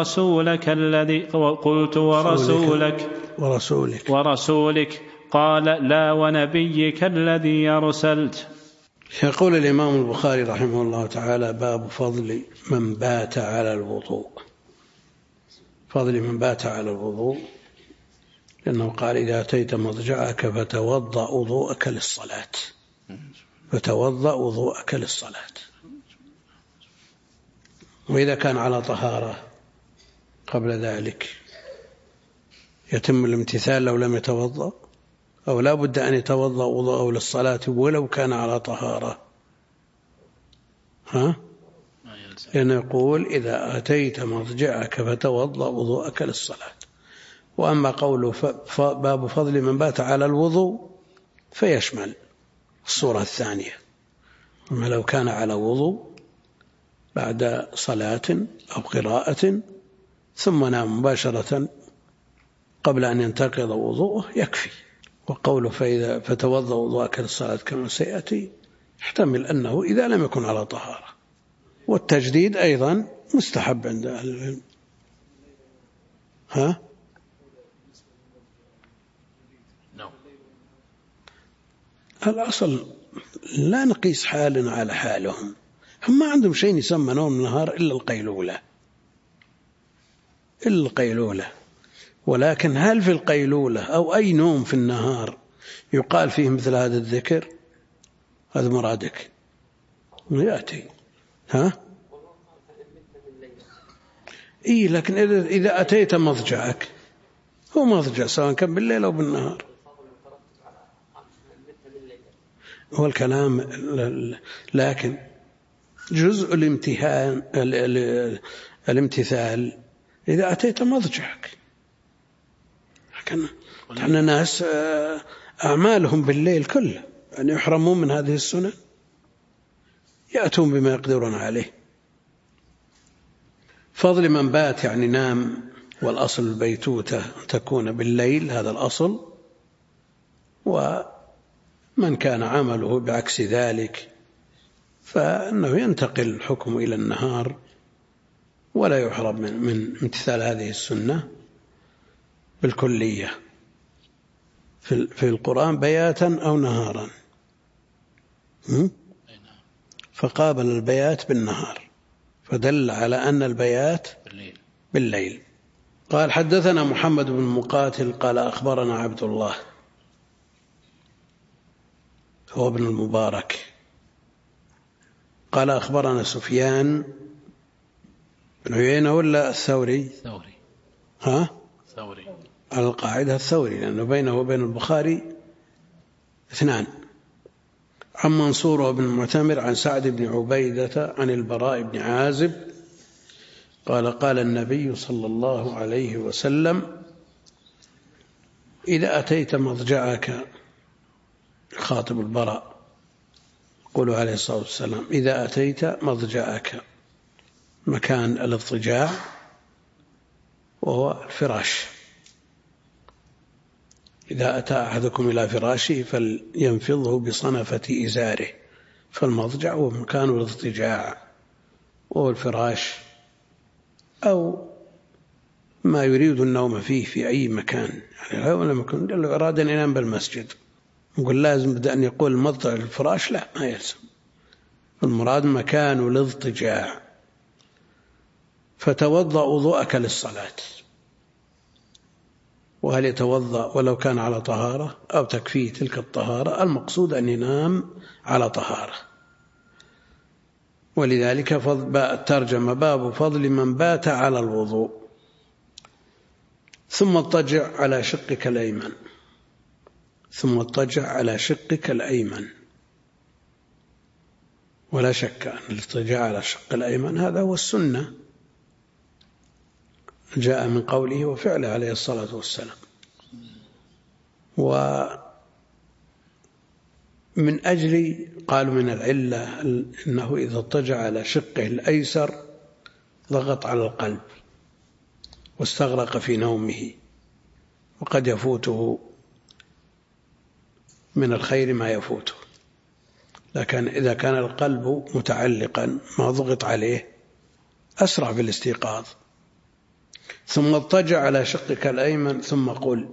ورسولك قال: لا ونبيك الذي أرسلت. يقول الإمام البخاري رحمه الله تعالى: باب فضل من بات على الوضوء. فضل من بات على الوضوء، لأنه قال: إذا أتيت مضجعك فتوضأ وضوءك للصلاة. وإذا كان على طهارة قبل ذلك يتم الامتثال لو لم يتوضأ، أو لا بد أن يتوضأ وضوءه للصلاة ولو كان على طهارة. لأنه يقول: إذا أتيت مضجعك فتوضأ وضوءك للصلاة. وأما قوله باب فضل من بات على الوضوء فيشمل الصورة الثانية، أما لو كان على وضوء بعد صلاة أو قراءة ثم نام مباشرة قبل أن ينتقض وضوءه يكفي. وقوله فتوضأ وضوءك للصلاة كما سيأتي يحتمل أنه إذا لم يكن على طهارة. والتجديد أيضا مستحب عند أهل العلم. الأصل لا نقيس حالنا على حالهم، هم ما عندهم شيء يسمى نوم النهار إلا القيلولة. ولكن هل في القيلولة أو أي نوم في النهار يقال فيه مثل هذا الذكر؟ هذا مرادك يأتي لكن إذا أتيت مضجعك، هو مضجع سواء كان بالليل أو بالنهار. هو الكلام، لكن جزء الامتثال إذا أتيت مضجعك. لكن نحن ناس أعمالهم بالليل كله، يعني يحرمون من هذه السنة، يأتون بما يقدرون عليه. فضل من بات يعني نام، والأصل البيتوتة تكون بالليل، هذا الأصل. ومن كان عمله بعكس ذلك فإنه ينتقل الحكم إلى النهار، ولا يحرم من امتثال هذه السنة بالكلية في القرآن بياتا أو نهارا، فقابل البيات بالنهار، فدل على أن البيات بالليل. قال حدثنا محمد بن مقاتل قال أخبرنا عبد الله هو ابن المبارك قال أخبرنا سفيان بن عيينة ولا الثوري؟ ثوري على القاعدة الثوري، لأنه بينه وبين البخاري اثنان. عن منصور وابن المعتمر عن سعد بن عبيدة عن البراء بن عازب قال قال النبي صلى الله عليه وسلم إذا أتيت مضجعك، خاطب البراء، قولوا عليه الصلاة والسلام إذا أتيت مضجعك، مكان الاضطجاع وهو الفراش. إذا أتى أحدكم إلى فراشه فلينفضه بصنفة إزاره، فالمضجع هو مكان الاضطجاع وهو الفراش، أو ما يريد النوم فيه في أي مكان. يعني لو أراد أن ينام بالمسجد نقول لازم بدأ أن يقول المضجع الفراش، لا، ما يلزم. المراد مكان الاضطجاع. فتوضأ وضوءك للصلاة. وهل يتوضأ ولو كان على طهارة أو تكفيه تلك الطهارة؟ المقصود أن ينام على طهارة. ولذلك الترجمة باب فضل من بات على الوضوء ثم اضطجع على شقك الأيمن. ثم اضطجع على شقك الأيمن. ولا شك أن الاضطجاع على الشق الأيمن هذا هو السنة، جاء من قوله وفعله عليه الصلاة والسلام. ومن أجل قالوا من العلة أنه إذا اضطجع على شقه الأيسر ضغط على القلب واستغرق في نومه، وقد يفوته من الخير ما يفوته. لكن إذا كان القلب متعلقا ما ضغط عليه أسرع في الاستيقاظ. ثم اضطجع على شقك الأيمن ثم قل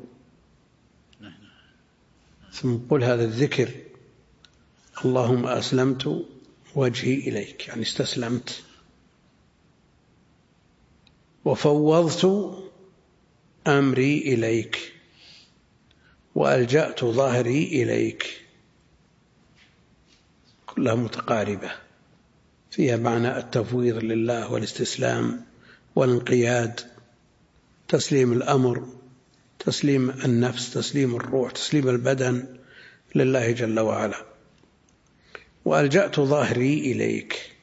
هذا الذكر: اللهم أسلمت وجهي إليك، يعني استسلمت، وفوضت أمري إليك، وألجأت ظهري إليك. كلها متقاربة فيها معنى التفويض لله والاستسلام والانقياد، تسليم الأمر، تسليم النفس، تسليم الروح، تسليم البدن لله جل وعلا. وألجأت ظهري إليك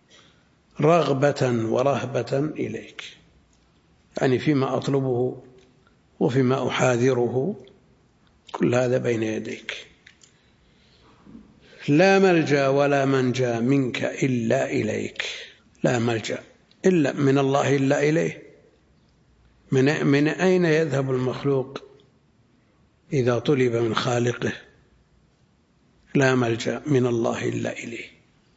رغبة ورهبة إليك، يعني فيما أطلبه وفيما أحاذره كل هذا بين يديك. لا ملجأ ولا منجا منك إلا إليك. لا ملجأ إلا من الله إلا إليه. من أين يذهب المخلوق إذا طلب من خالقه؟ لا ملجأ من الله إلا إليه.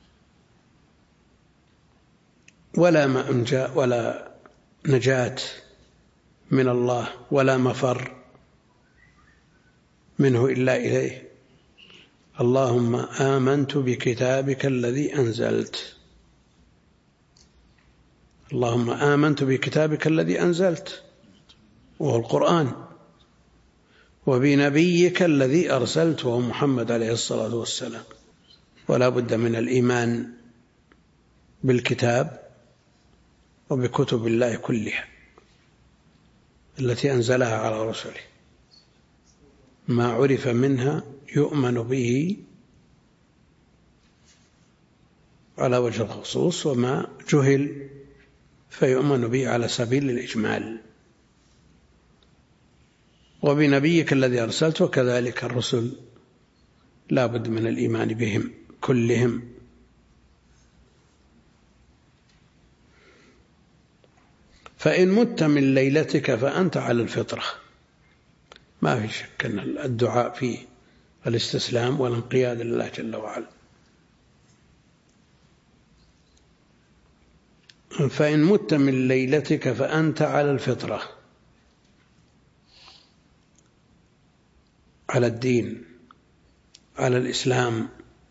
ولا منجا ولا نجاة من الله ولا مفر منه إلا إليه. اللهم آمنت بكتابك الذي أنزلت. اللهم آمنت بكتابك الذي أنزلت. وهو القرآن، وبنبيك الذي أرسلت وهو محمد عليه الصلاة والسلام. ولا بد من الإيمان بالكتاب وبكتب الله كلها التي أنزلها على رسله، ما عرف منها يؤمن به على وجه الخصوص، وما جهل فيؤمن به على سبيل الإجمال. وبنبيك الذي أرسلت، وكذلك الرسل لا بد من الإيمان بهم كلهم. فإن مت من ليلتك فأنت على الفطرة. ما في شك أن الدعاء فيه الاستسلام والانقياد لله جل وعلا. فإن مت من ليلتك فأنت على الفطرة، على الدين، على الإسلام.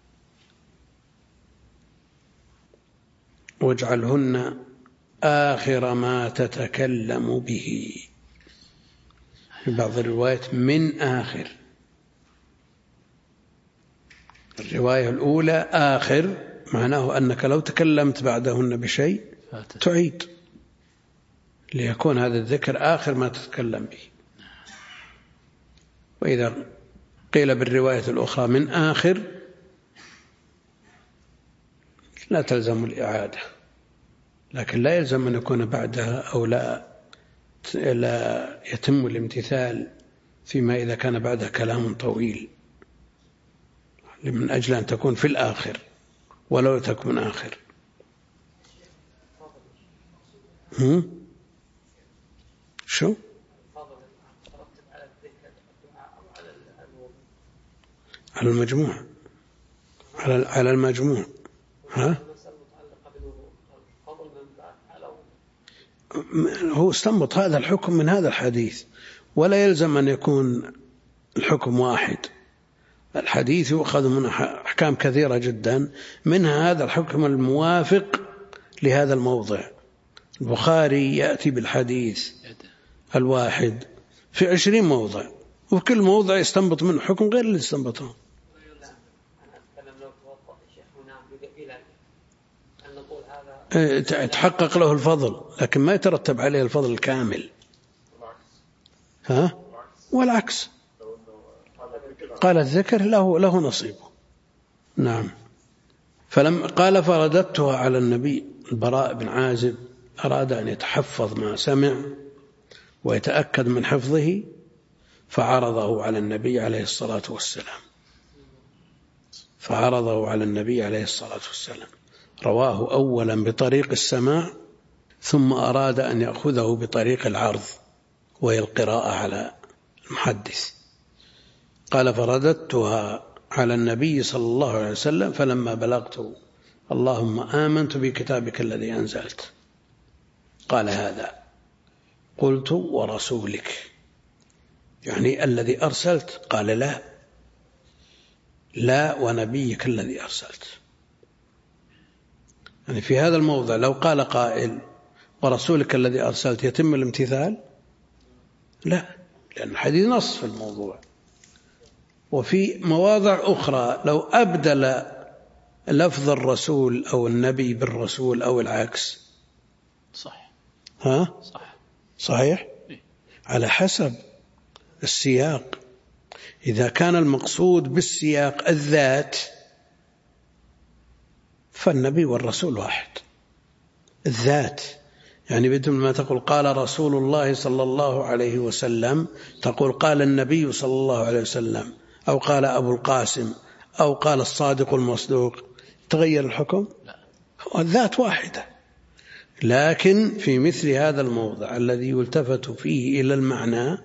واجعلهن آخر ما تتكلم به. في بعض الروايات من آخر. الرواية الأولى آخر معناه أنك لو تكلمت بعدهن بشيء تعيد، ليكون هذا الذكر آخر ما تتكلم به. وإذا قيل بالرواية الأخرى من آخر لا تلزم الإعادة، لكن لا يلزم أن يكون بعدها أو لا يتم الامتثال فيما إذا كان بعدها كلام طويل، من أجل أن تكون في الآخر ولو تكون آخر. شو؟ على المجموع، على المجموع. ها؟ هو استنبط هذا الحكم من هذا الحديث، ولا يلزم أن يكون الحكم واحد. الحديث يؤخذ من أحكام كثيرة جدا، منها هذا الحكم الموافق لهذا الموضع. البخاري يأتي بالحديث الواحد في 20 موضع، وكل موضع يستنبط منه حكم غير اللي استنبطه. تحقق له الفضل، لكن ما يترتب عليه الفضل الكامل. ها؟ والعكس، قال الذكر له نصيبه. نعم. فلما قال فرددتها على النبي، البراء بن عازب أراد أن يتحفظ ما سمع ويتأكد من حفظه، فعرضه على النبي عليه الصلاة والسلام. رواه أولا بطريق السماع، ثم أراد أن يأخذه بطريق العرض وهي القراءة على المحدث. قال فرددتها على النبي صلى الله عليه وسلم فلما بلغت اللهم آمنت بكتابك الذي أنزلت قال هذا، قلت ورسولك، يعني الذي أرسلت؟ قال لا ونبيك الذي أرسلت. يعني في هذا الموضع لو قال قائل ورسولك الذي أرسلت يتم الامتثال؟ لا، لأن الحديث نص في الموضوع. وفي مواضع أخرى لو أبدل لفظ الرسول أو النبي بالرسول أو العكس صح. ها؟ صحيح؟ على حسب السياق. إذا كان المقصود بالسياق الذات فالنبي والرسول واحد. الذات يعني بدل ما تقول قال رسول الله صلى الله عليه وسلم تقول قال النبي صلى الله عليه وسلم، أو قال أبو القاسم، أو قال الصادق المصدوق، تغير الحكم؟ لا، الذات واحدة. لكن في مثل هذا الموضع الذي يلتفت فيه إلى المعنى،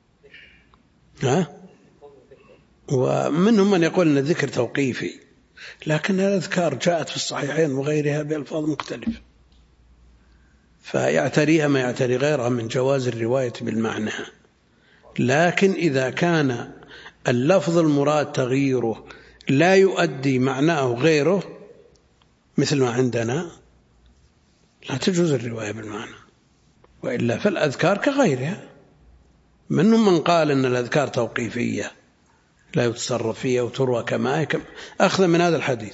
ومنهم من يقول أن الذكر توقيفي، لكن الأذكار جاءت في الصحيحين وغيرها بألفاظ مختلفة، فيعتريها ما يعتري غيرها من جواز الرواية بالمعنى. لكن إذا كان اللفظ المراد تغييره لا يؤدي معناه غيره مثل ما عندنا لا تجوز الرواية بالمعنى، وإلا فالأذكار كغيرها منهم من قال أن الأذكار توقيفية لا يتصرف فيها وتروى كما أخذ من هذا الحديث.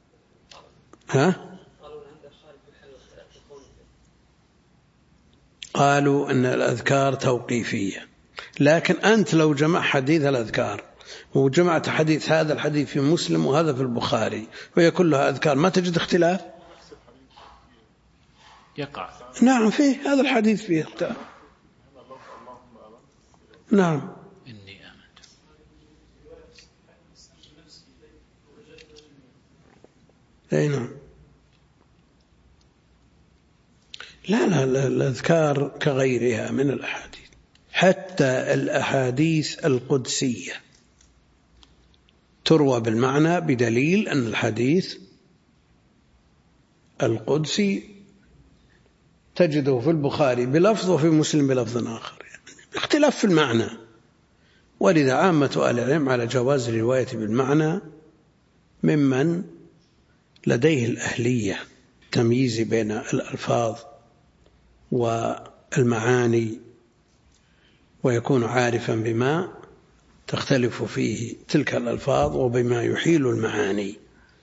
قالوا أن الأذكار توقيفية، لكن أنت لو جمع حديث الأذكار وجمعت حديث هذا الحديث في مسلم وهذا في البخاري وهي كلها أذكار ما تجد اختلاف؟ يقع. نعم فيه هذا الحديث فيه اختلاف. نعم. إني آمنت. أي نعم. لا الأذكار كغيرها من الأحاديث، حتى الأحاديث القدسية تروى بالمعنى بدليل أن الحديث القدسي تجده في البخاري بلفظ وفي مسلم بلفظ آخر، يعني اختلاف في المعنى. ولذا عامة أهل العلم على جواز الرواية بالمعنى ممن لديه الأهلية تمييز بين الألفاظ والمعاني ويكون عارفا بما تختلف فيه تلك الألفاظ وبما يحيل المعاني.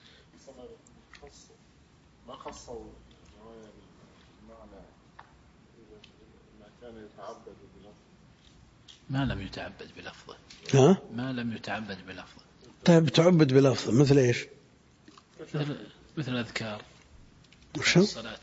ما خصوا المعنى ما كان يتعبد بلفظه. ما لم يتعبد بلفظه. ما لم يتعبد بلفظه. طيب تعبد بلفظه مثل إيش؟ مثل الأذكار. الصلاة.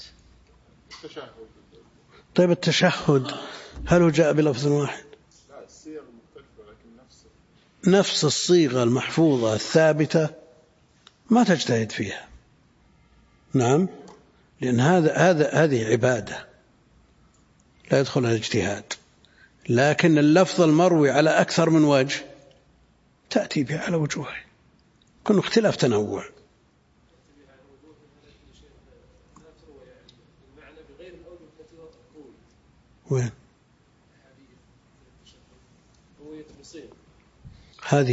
طيب التشهد هل هو جاء بلفظ واحد؟ لا الصيغ مختلفة لكن نفس الصيغة المحفوظة الثابتة ما تجتهد فيها. نعم، لأن هذه عبادة لا يدخلها الاجتهاد، لكن اللفظ المروي على أكثر من وجه تأتي به على وجوه، كن اختلاف تنوع. وين؟ هذه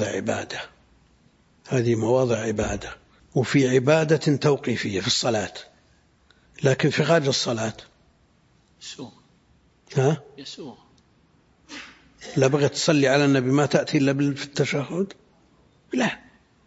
مواضع عبادة، وفي عبادة توقيفية في الصلاة، لكن في خارج الصلاة يسوع لا بغيت تصلي على النبي ما تأتي إلا في التشهد؟ لا.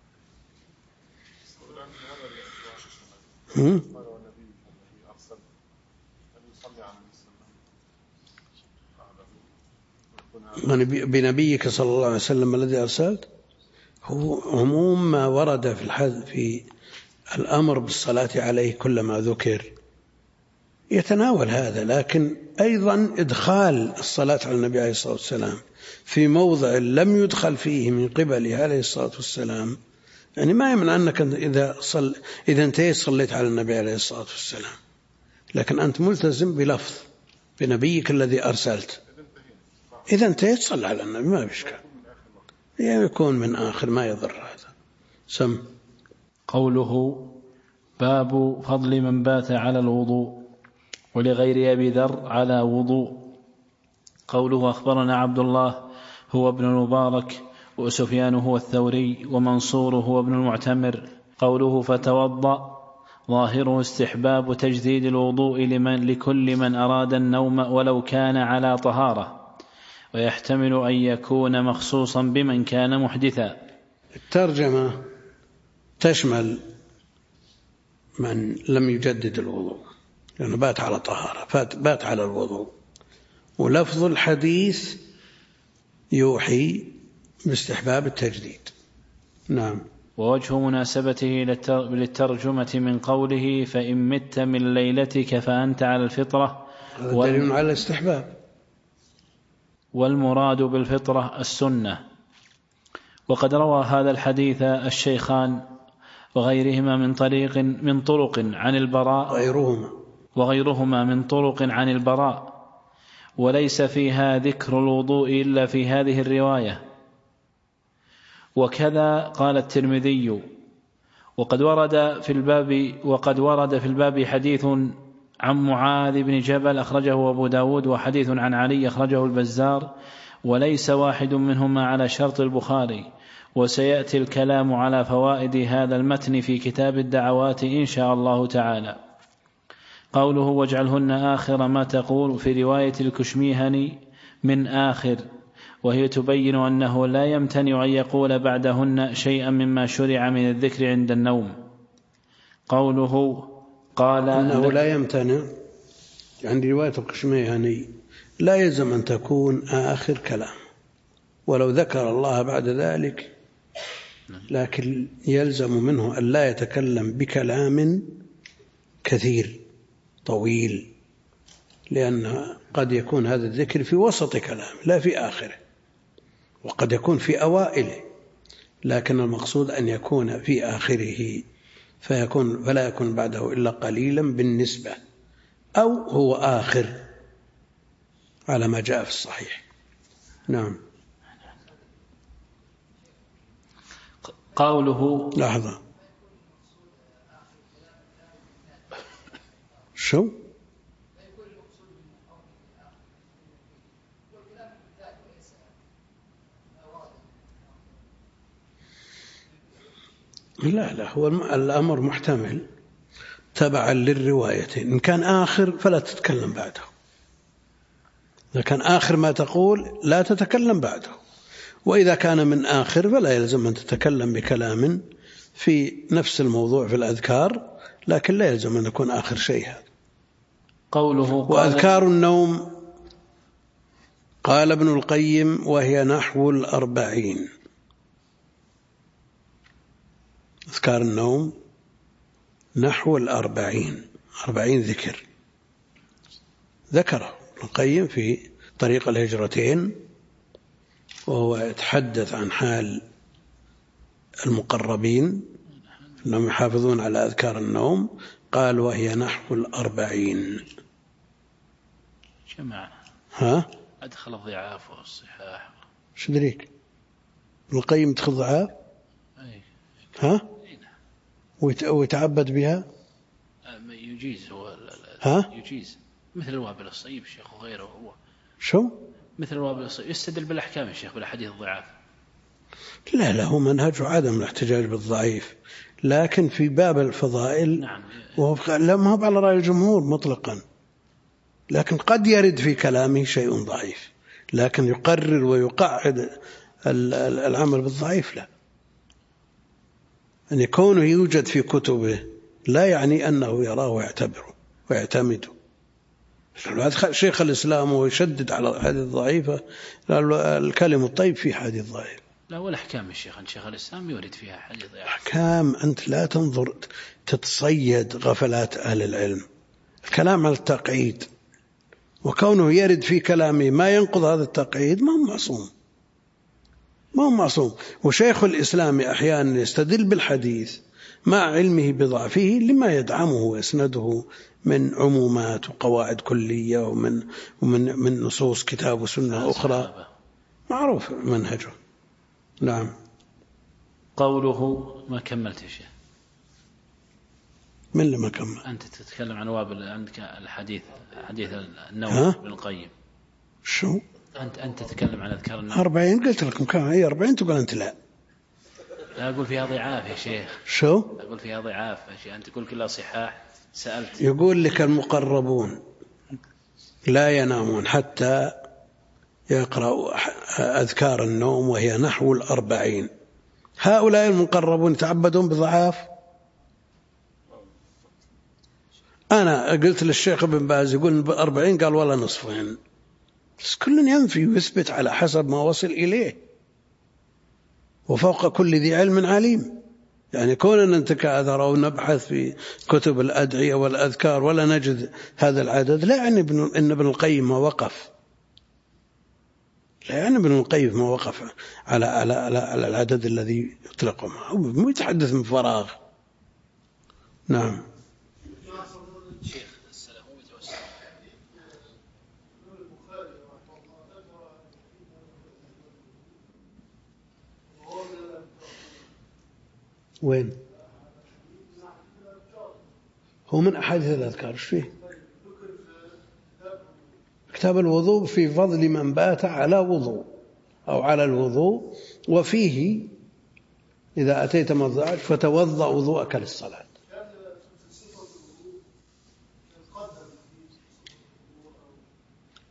بنبيك صلى الله عليه وسلم الذي أرسلت هو عموم ما ورد في الأمر بالصلاة عليه كلما ذكر يتناول هذا، لكن أيضا إدخال الصلاة على النبي عليه الصلاة والسلام في موضع لم يدخل فيه من قبله عليه الصلاة والسلام يعني ما يمنع أنك إذا انتهيت صليت على النبي عليه الصلاة والسلام، لكن أنت ملتزم بلفظ بنبيك الذي أرسلت. إذا انتهيت صلى على النبي ما بإشكال، يكون من آخر ما يضر هذا. سم. قوله باب فضل من بات على الوضوء، ولغير أبي ذر على وضوء. قوله أخبرنا عبد الله هو ابن المبارك، وسفيان هو الثوري، ومنصور هو ابن المعتمر. قوله فتوضأ ظاهره استحباب تجديد الوضوء لكل من أراد النوم ولو كان على طهارة، ويحتمل أن يكون مخصوصا بمن كان محدثا. الترجمة تشمل من لم يجدد الوضوء لأنه بات على طهارة، بات على الوضوء، ولفظ الحديث يوحي باستحباب التجديد. نعم. ووجه مناسبته للترجمة من قوله فإن مت من ليلتك فأنت على الفطرة، دليل على الاستحباب، والمراد بالفطرة السنة. وقد روى هذا الحديث الشيخان وغيرهما من طرق عن البراء، وغيرهما من طرق عن البراء، وليس فيها ذكر الوضوء إلا في هذه الرواية. وكذا قال الترمذي. وقد ورد في الباب حديث عن معاذ بن جبل أخرجه أبو داود، وحديث عن علي أخرجه البزار، وليس واحد منهما على شرط البخاري. وسيأتي الكلام على فوائد هذا المتن في كتاب الدعوات إن شاء الله تعالى. قوله واجعلهن آخر ما تقول في رواية الكشميهني من آخر، وهي تبين أنه لا يمتنع أن يقول بعدهن شيئا مما شرع من الذكر عند النوم. قوله قال أنه لا يمتنع، يعني رواية القشميهاني لا يلزم أن تكون آخر كلام، ولو ذكر الله بعد ذلك، لكن يلزم منه أن لا يتكلم بكلام كثير طويل، لأن قد يكون هذا الذكر في وسط كلام لا في آخره، وقد يكون في أوائله، لكن المقصود أن يكون في آخره فلا يكون بعده إلا قليلا بالنسبة، أو هو آخر على ما جاء في الصحيح. نعم. قوله لحظة، شو؟ لا هو الأمر محتمل تبعا للرواية. إن كان آخر فلا تتكلم بعده، إذا كان آخر ما تقول لا تتكلم بعده، وإذا كان من آخر فلا يلزم أن تتكلم بكلام في نفس الموضوع في الأذكار، لكن لا يلزم أن يكون آخر شيء هذا. قوله وأذكار النوم قال ابن القيم وهي نحو 40. أذكار النوم نحو 40 ذكر ذكره ابن القيم في طريق الهجرتين، وهو يتحدث عن حال المقربين أنهم يحافظون على أذكار النوم. قال وهي نحو 40. جماعة أدخل الضعاف والصحاح. شو دريك ابن القيم يدخل ضعاف؟ ويتعبد بها؟ يجيز هو. يجيز مثل الوابل الصيب الشيخ وغيره. هو شو مثل الوابل الصيب يستدل بالأحكام الشيخ بالحديث الضعاف. لا هو منهج عدم الاحتجاج بالضعيف، لكن في باب الفضائل نعم. لا ما هو على رأي الجمهور مطلقا، لكن قد يرد في كلامه شيء ضعيف، لكن يقرر ويقعد العمل بالضعيف لا. أن يكونه يوجد في كتبه لا يعني أنه يراه ويعتبره ويعتمده. شيخ الإسلام ويشدد على الحديث الضعيفة، الكلم الطيب في حديث ضعيف. لا والأحكام الشيخ شيخ الإسلام يورد فيها حديث ضعيف. أحكام أنت لا تنظر تتصيد غفلات أهل العلم، الكلام على التقعيد، وكونه يرد في كلامه ما ينقض هذا التقعيد ما هو معصوم. وشيخ الإسلام أحيانا يستدل بالحديث مع علمه بضعفه لما يدعمه ويسنده من عمومات وقواعد كلية ومن نصوص كتاب وسنة أخرى، معروف منهجه. نعم. قوله ما كملت يا شيخ. من اللي ما كمل؟ أنت تتكلم عن وابل، عندك الحديث حديث النوم ابن القيم. شو أنت تتكلم عن أذكار النوم 40. قلت لكم كم هي 40 تقول أنت لا أقول فيها ضعاف يا شيخ. شو أقول فيها ضعاف يا شيخ، أنت تقول كلها صحاح. سألت يقول لك المقربون لا ينامون حتى يقرأوا أذكار النوم وهي نحو 40. هؤلاء المقربون يتعبدون بضعاف. أنا قلت للشيخ ابن باز يقول 40، قال ولا نصفين. بس كل ينفي ويثبت على حسب ما وصل إليه، وفوق كل ذي علم عليم. يعني كوننا نتكاثر أو نبحث في كتب الأدعية والأذكار ولا نجد هذا العدد لا يعني إن ابن القيم ما وقف، لا يعني ابن القيم ما وقف على العدد الذي يطلقه، هو يتحدث من فراغ. نعم. وين هو من أحاديث الأذكار؟ ايش فيه؟ كتاب الوضوء في فضل من بات على وضوء أو على الوضوء، وفيه إذا أتيت مضجعك فتوضأ وضوءك للصلاة.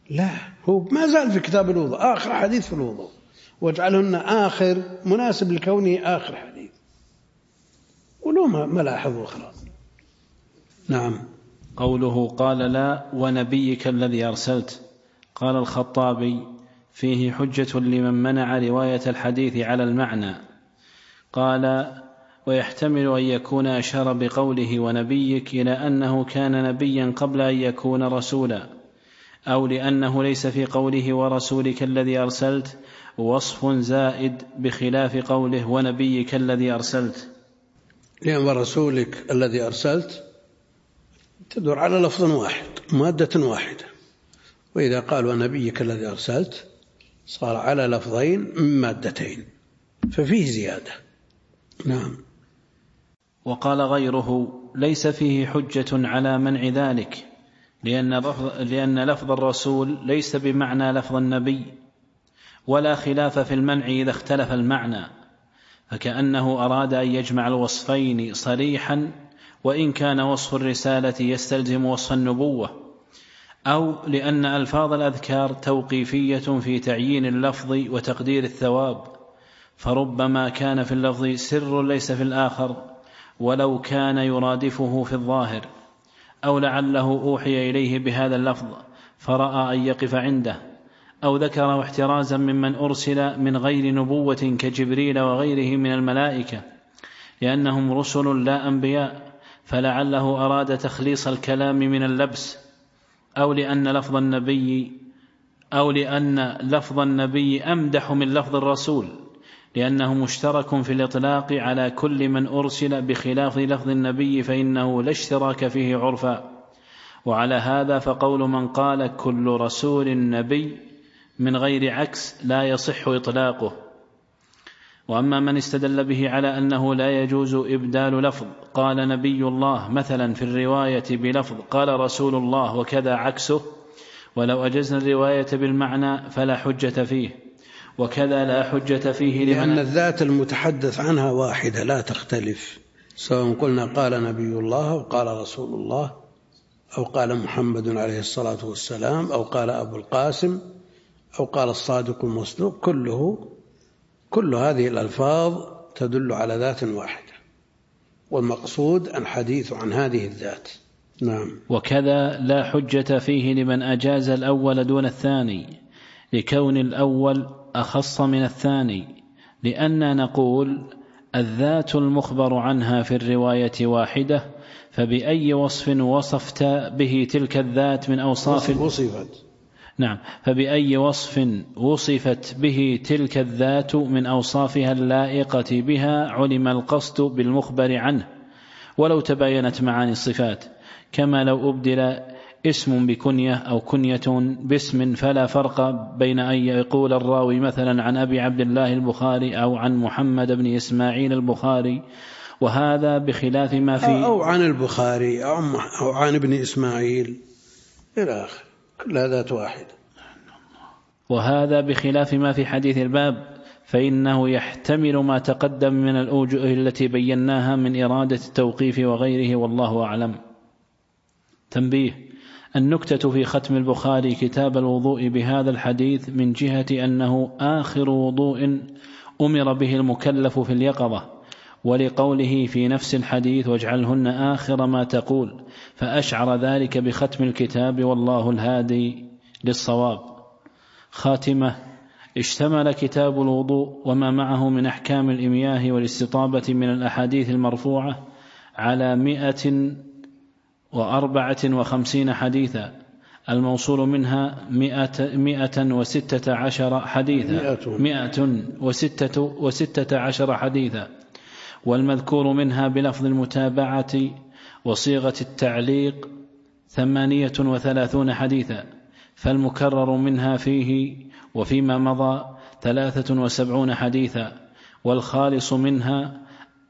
لا، هو ما زال في كتاب الوضوء آخر حديث في الوضوء، واجعلهن آخر مناسب لكونه آخر حديث، ولو ملاحظ أخرى. نعم. قوله قال لا ونبيك الذي أرسلت، قال الخطابي فيه حجة لمن منع رواية الحديث على المعنى. قال ويحتمل أن يكون أشار بقوله ونبيك إلى أنه كان نبيا قبل أن يكون رسولا، أو لأنه ليس في قوله ورسولك الذي أرسلت وصف زائد بخلاف قوله ونبيك الذي أرسلت، لأن ورسولك الذي أرسلت تدور على لفظ واحد مادة واحدة، وإذا قال ونبيك الذي أرسلت صار على لفظين من مادتين، ففيه زيادة. نعم. وقال غيره ليس فيه حجة على منع ذلك، لأن لفظ الرسول ليس بمعنى لفظ النبي، ولا خلاف في المنع إذا اختلف المعنى، فكأنه أراد أن يجمع الوصفين صريحا، وإن كان وصف الرسالة يستلزم وصف النبوة، أو لأن ألفاظ الأذكار توقيفية في تعيين اللفظ وتقدير الثواب، فربما كان في اللفظ سر ليس في الآخر ولو كان يرادفه في الظاهر، أو لعله أوحي إليه بهذا اللفظ فرأى أن يقف عنده، أو ذكره احترازا ممن أرسل من غير نبوة كجبريل وغيره من الملائكة، لأنهم رسل لا أنبياء، فلعله أراد تخليص الكلام من اللبس، أو لأن لفظ النبي أمدح من لفظ الرسول، لأنه مشترك في الإطلاق على كل من أرسل، بخلاف لفظ النبي فإنه لا اشتراك فيه عرفا. وعلى هذا فقول من قال كل رسول نبي من غير عكس لا يصح إطلاقه. وأما من استدل به على أنه لا يجوز إبدال لفظ، قال نبي الله مثلا في الرواية بلفظ قال رسول الله وكذا عكسه، ولو أجزنا الرواية بالمعنى فلا حجة فيه، وكذا لا حجة فيه لأن الذات المتحدث عنها واحدة لا تختلف، سواء قلنا قال نبي الله أو قال رسول الله أو قال محمد عليه الصلاة والسلام أو قال أبو القاسم أو قال الصادق المصدوق، كل هذه الألفاظ تدل على ذات واحدة، والمقصود الحديث عن هذه الذات. نعم. وكذا لا حجة فيه لمن أجاز الأول دون الثاني، لكون الأول أخص من الثاني، لأننا نقول الذات المخبر عنها في الرواية واحدة، فبأي وصف وصفت به تلك الذات من أوصاف فبأي وصف وصفت به تلك الذات من أوصافها اللائقة بها علم القصد بالمخبر عنه، ولو تباينت معاني الصفات، كما لو أبدل اسم بكنية أو كنية باسم، فلا فرق بين أن يقول الراوي مثلا عن أبي عبد الله البخاري أو عن محمد بن إسماعيل البخاري، وهذا بخلاف ما في أو عن البخاري أو عن ابن إسماعيل إلى آخر، كل ذات واحدة. وهذا بخلاف ما في حديث الباب، فإنه يحتمل ما تقدم من الأوجه التي بيناها من إرادة التوقيف وغيره، والله أعلم. تنبيه: النكتة في ختم البخاري كتاب الوضوء بهذا الحديث من جهة أنه آخر وضوء أمر به المكلف في اليقظة، ولقوله في نفس الحديث واجعلهن آخر ما تقول، فأشعر ذلك بختم الكتاب، والله الهادي للصواب. خاتمة: اشتمل كتاب الوضوء وما معه من أحكام الإمياه والاستطابة من الأحاديث المرفوعة على 154 حديثا، الموصول منها 116 حديثا 116 حديثا، والمذكور منها بلفظ المتابعة وصيغة التعليق 38 حديثا، فالمكرر منها فيه وفيما مضى 73 حديثا، والخالص منها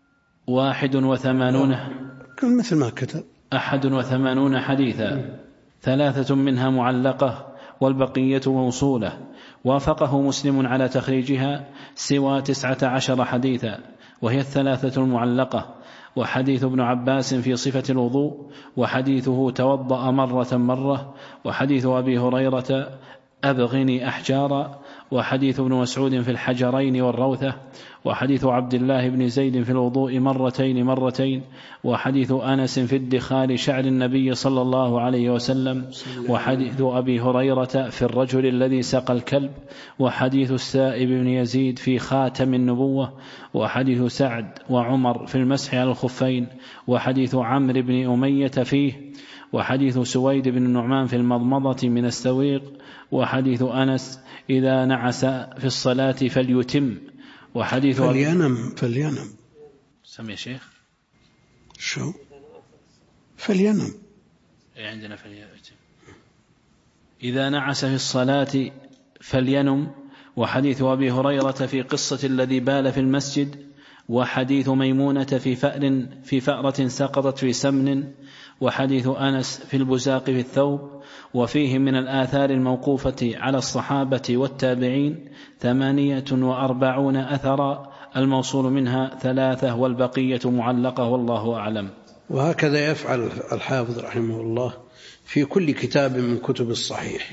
81 مثل ما كتب 81 حديثا، 3 منها معلقة والبقية موصولة. وافقه مسلم على تخريجها سوى 19 حديثا، وهي 3 المعلقة، وحديث ابن عباس في صفة الوضوء، وحديثه توضأ مرة، وحديث أبي هريرة أبغني أحجارا، وحديث ابن مسعود في الحجرين والروثة، وحديث عبد الله بن زيد في الوضوء مرتين، وحديث أنس في ادخال شعر النبي صلى الله عليه وسلم، وحديث أبي هريرة في الرجل الذي سقى الكلب، وحديث السائب بن يزيد في خاتم النبوة، وحديث سعد وعمر في المسح على الخفين، وحديث عمرو بن أمية فيه، وحديث سويد بن النعمان في المضمضة من السويق، وحديث أنس إذا نعس في الصلاة فليتم، وحديث فلينم سمي يا شيخ شو فلينم عندنا فليتم إذا نعس في الصلاة فلينم، وحديث أبي هريرة في قصة الذي بال في المسجد، وحديث ميمونة في فأرة سقطت في سمن، وحديث أنس في البزاق في الثوب. وفيه من الآثار الموقوفة على الصحابة والتابعين 48 أثرا، الموصول منها 3 والبقية معلقة، والله أعلم. وهكذا يفعل الحافظ رحمه الله في كل كتاب من كتب الصحيح،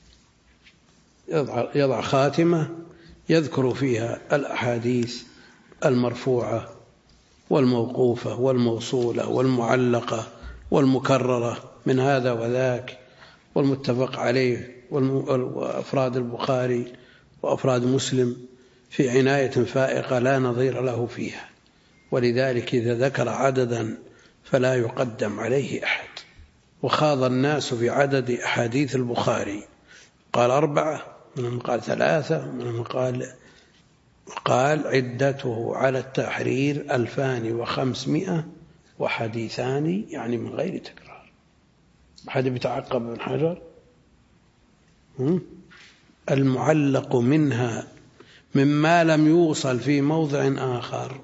يضع خاتمة يذكر فيها الأحاديث المرفوعة والموقوفة والموصولة والمعلقة والمكررة من هذا وذاك والمتفق عليه، وأفراد البخاري وأفراد مسلم في عناية فائقة لا نظير له فيها. ولذلك إذا ذكر عددا فلا يقدم عليه أحد. وخاض الناس في عدد أحاديث البخاري، قال 4، منهم قال 3، منهم قال عدته على التحرير 2500 وحديثان، يعني من غير تكرار. أحد بيتعقب من حجر؟ المعلق منها مما لم يوصل في موضع آخر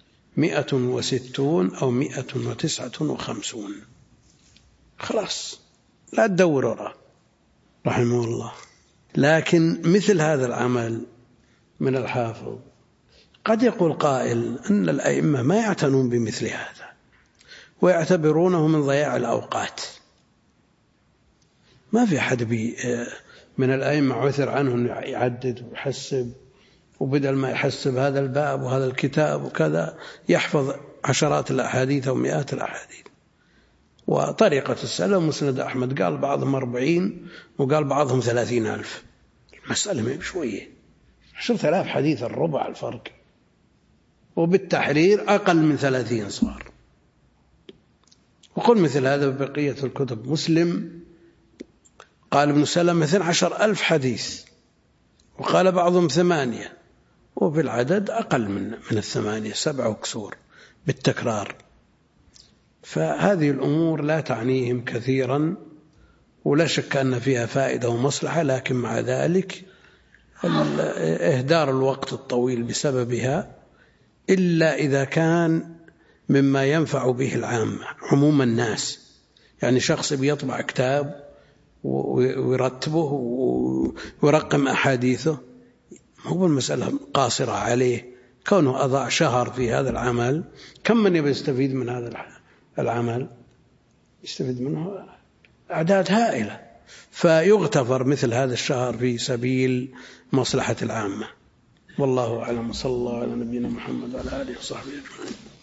160 أو 159. خلاص لا تدور وراه رحمه الله. لكن مثل هذا العمل من الحافظ قد يقول قائل أن الأئمة ما يعتنون بمثل هذا ويعتبرونه من ضياع الأوقات. ما في أحد من الأئمة عثر عنه أنه يعدد ويحسب، وبدل ما يحسب هذا الباب وهذا الكتاب وكذا يحفظ عشرات الأحاديث أو مئات الأحاديث. وطريقة السلف مسند أحمد قال بعضهم 40 وقال بعضهم 30,000. المسألة ما بشوية، 10,000 حديث الربع الفرق، وبالتحرير أقل من 30 صار. وقل مثل هذا ببقية الكتب. مسلم قال ابن سلمة 12,000 حديث، وقال بعضهم 8، وبالعدد أقل من 8، 7 وكسور بالتكرار. فهذه الأمور لا تعنيهم كثيرا، ولا شك أن فيها فائدة ومصلحة، لكن مع ذلك إهدار الوقت الطويل بسببها، إلا إذا كان مما ينفع به العامة عموم الناس. يعني شخص بيطبع كتاب ويرتبه ويرقم أحاديثه، هو المسألة قاصرة عليه، كونه أضاع شهر في هذا العمل. كم من يستفيد من هذا العمل؟ يستفيد منه أعداد هائلة، فيغتفر مثل هذا الشهر في سبيل مصلحة العامة. والله أعلم. صلى الله على نبينا محمد وعلى آله وصحبه أجمعين.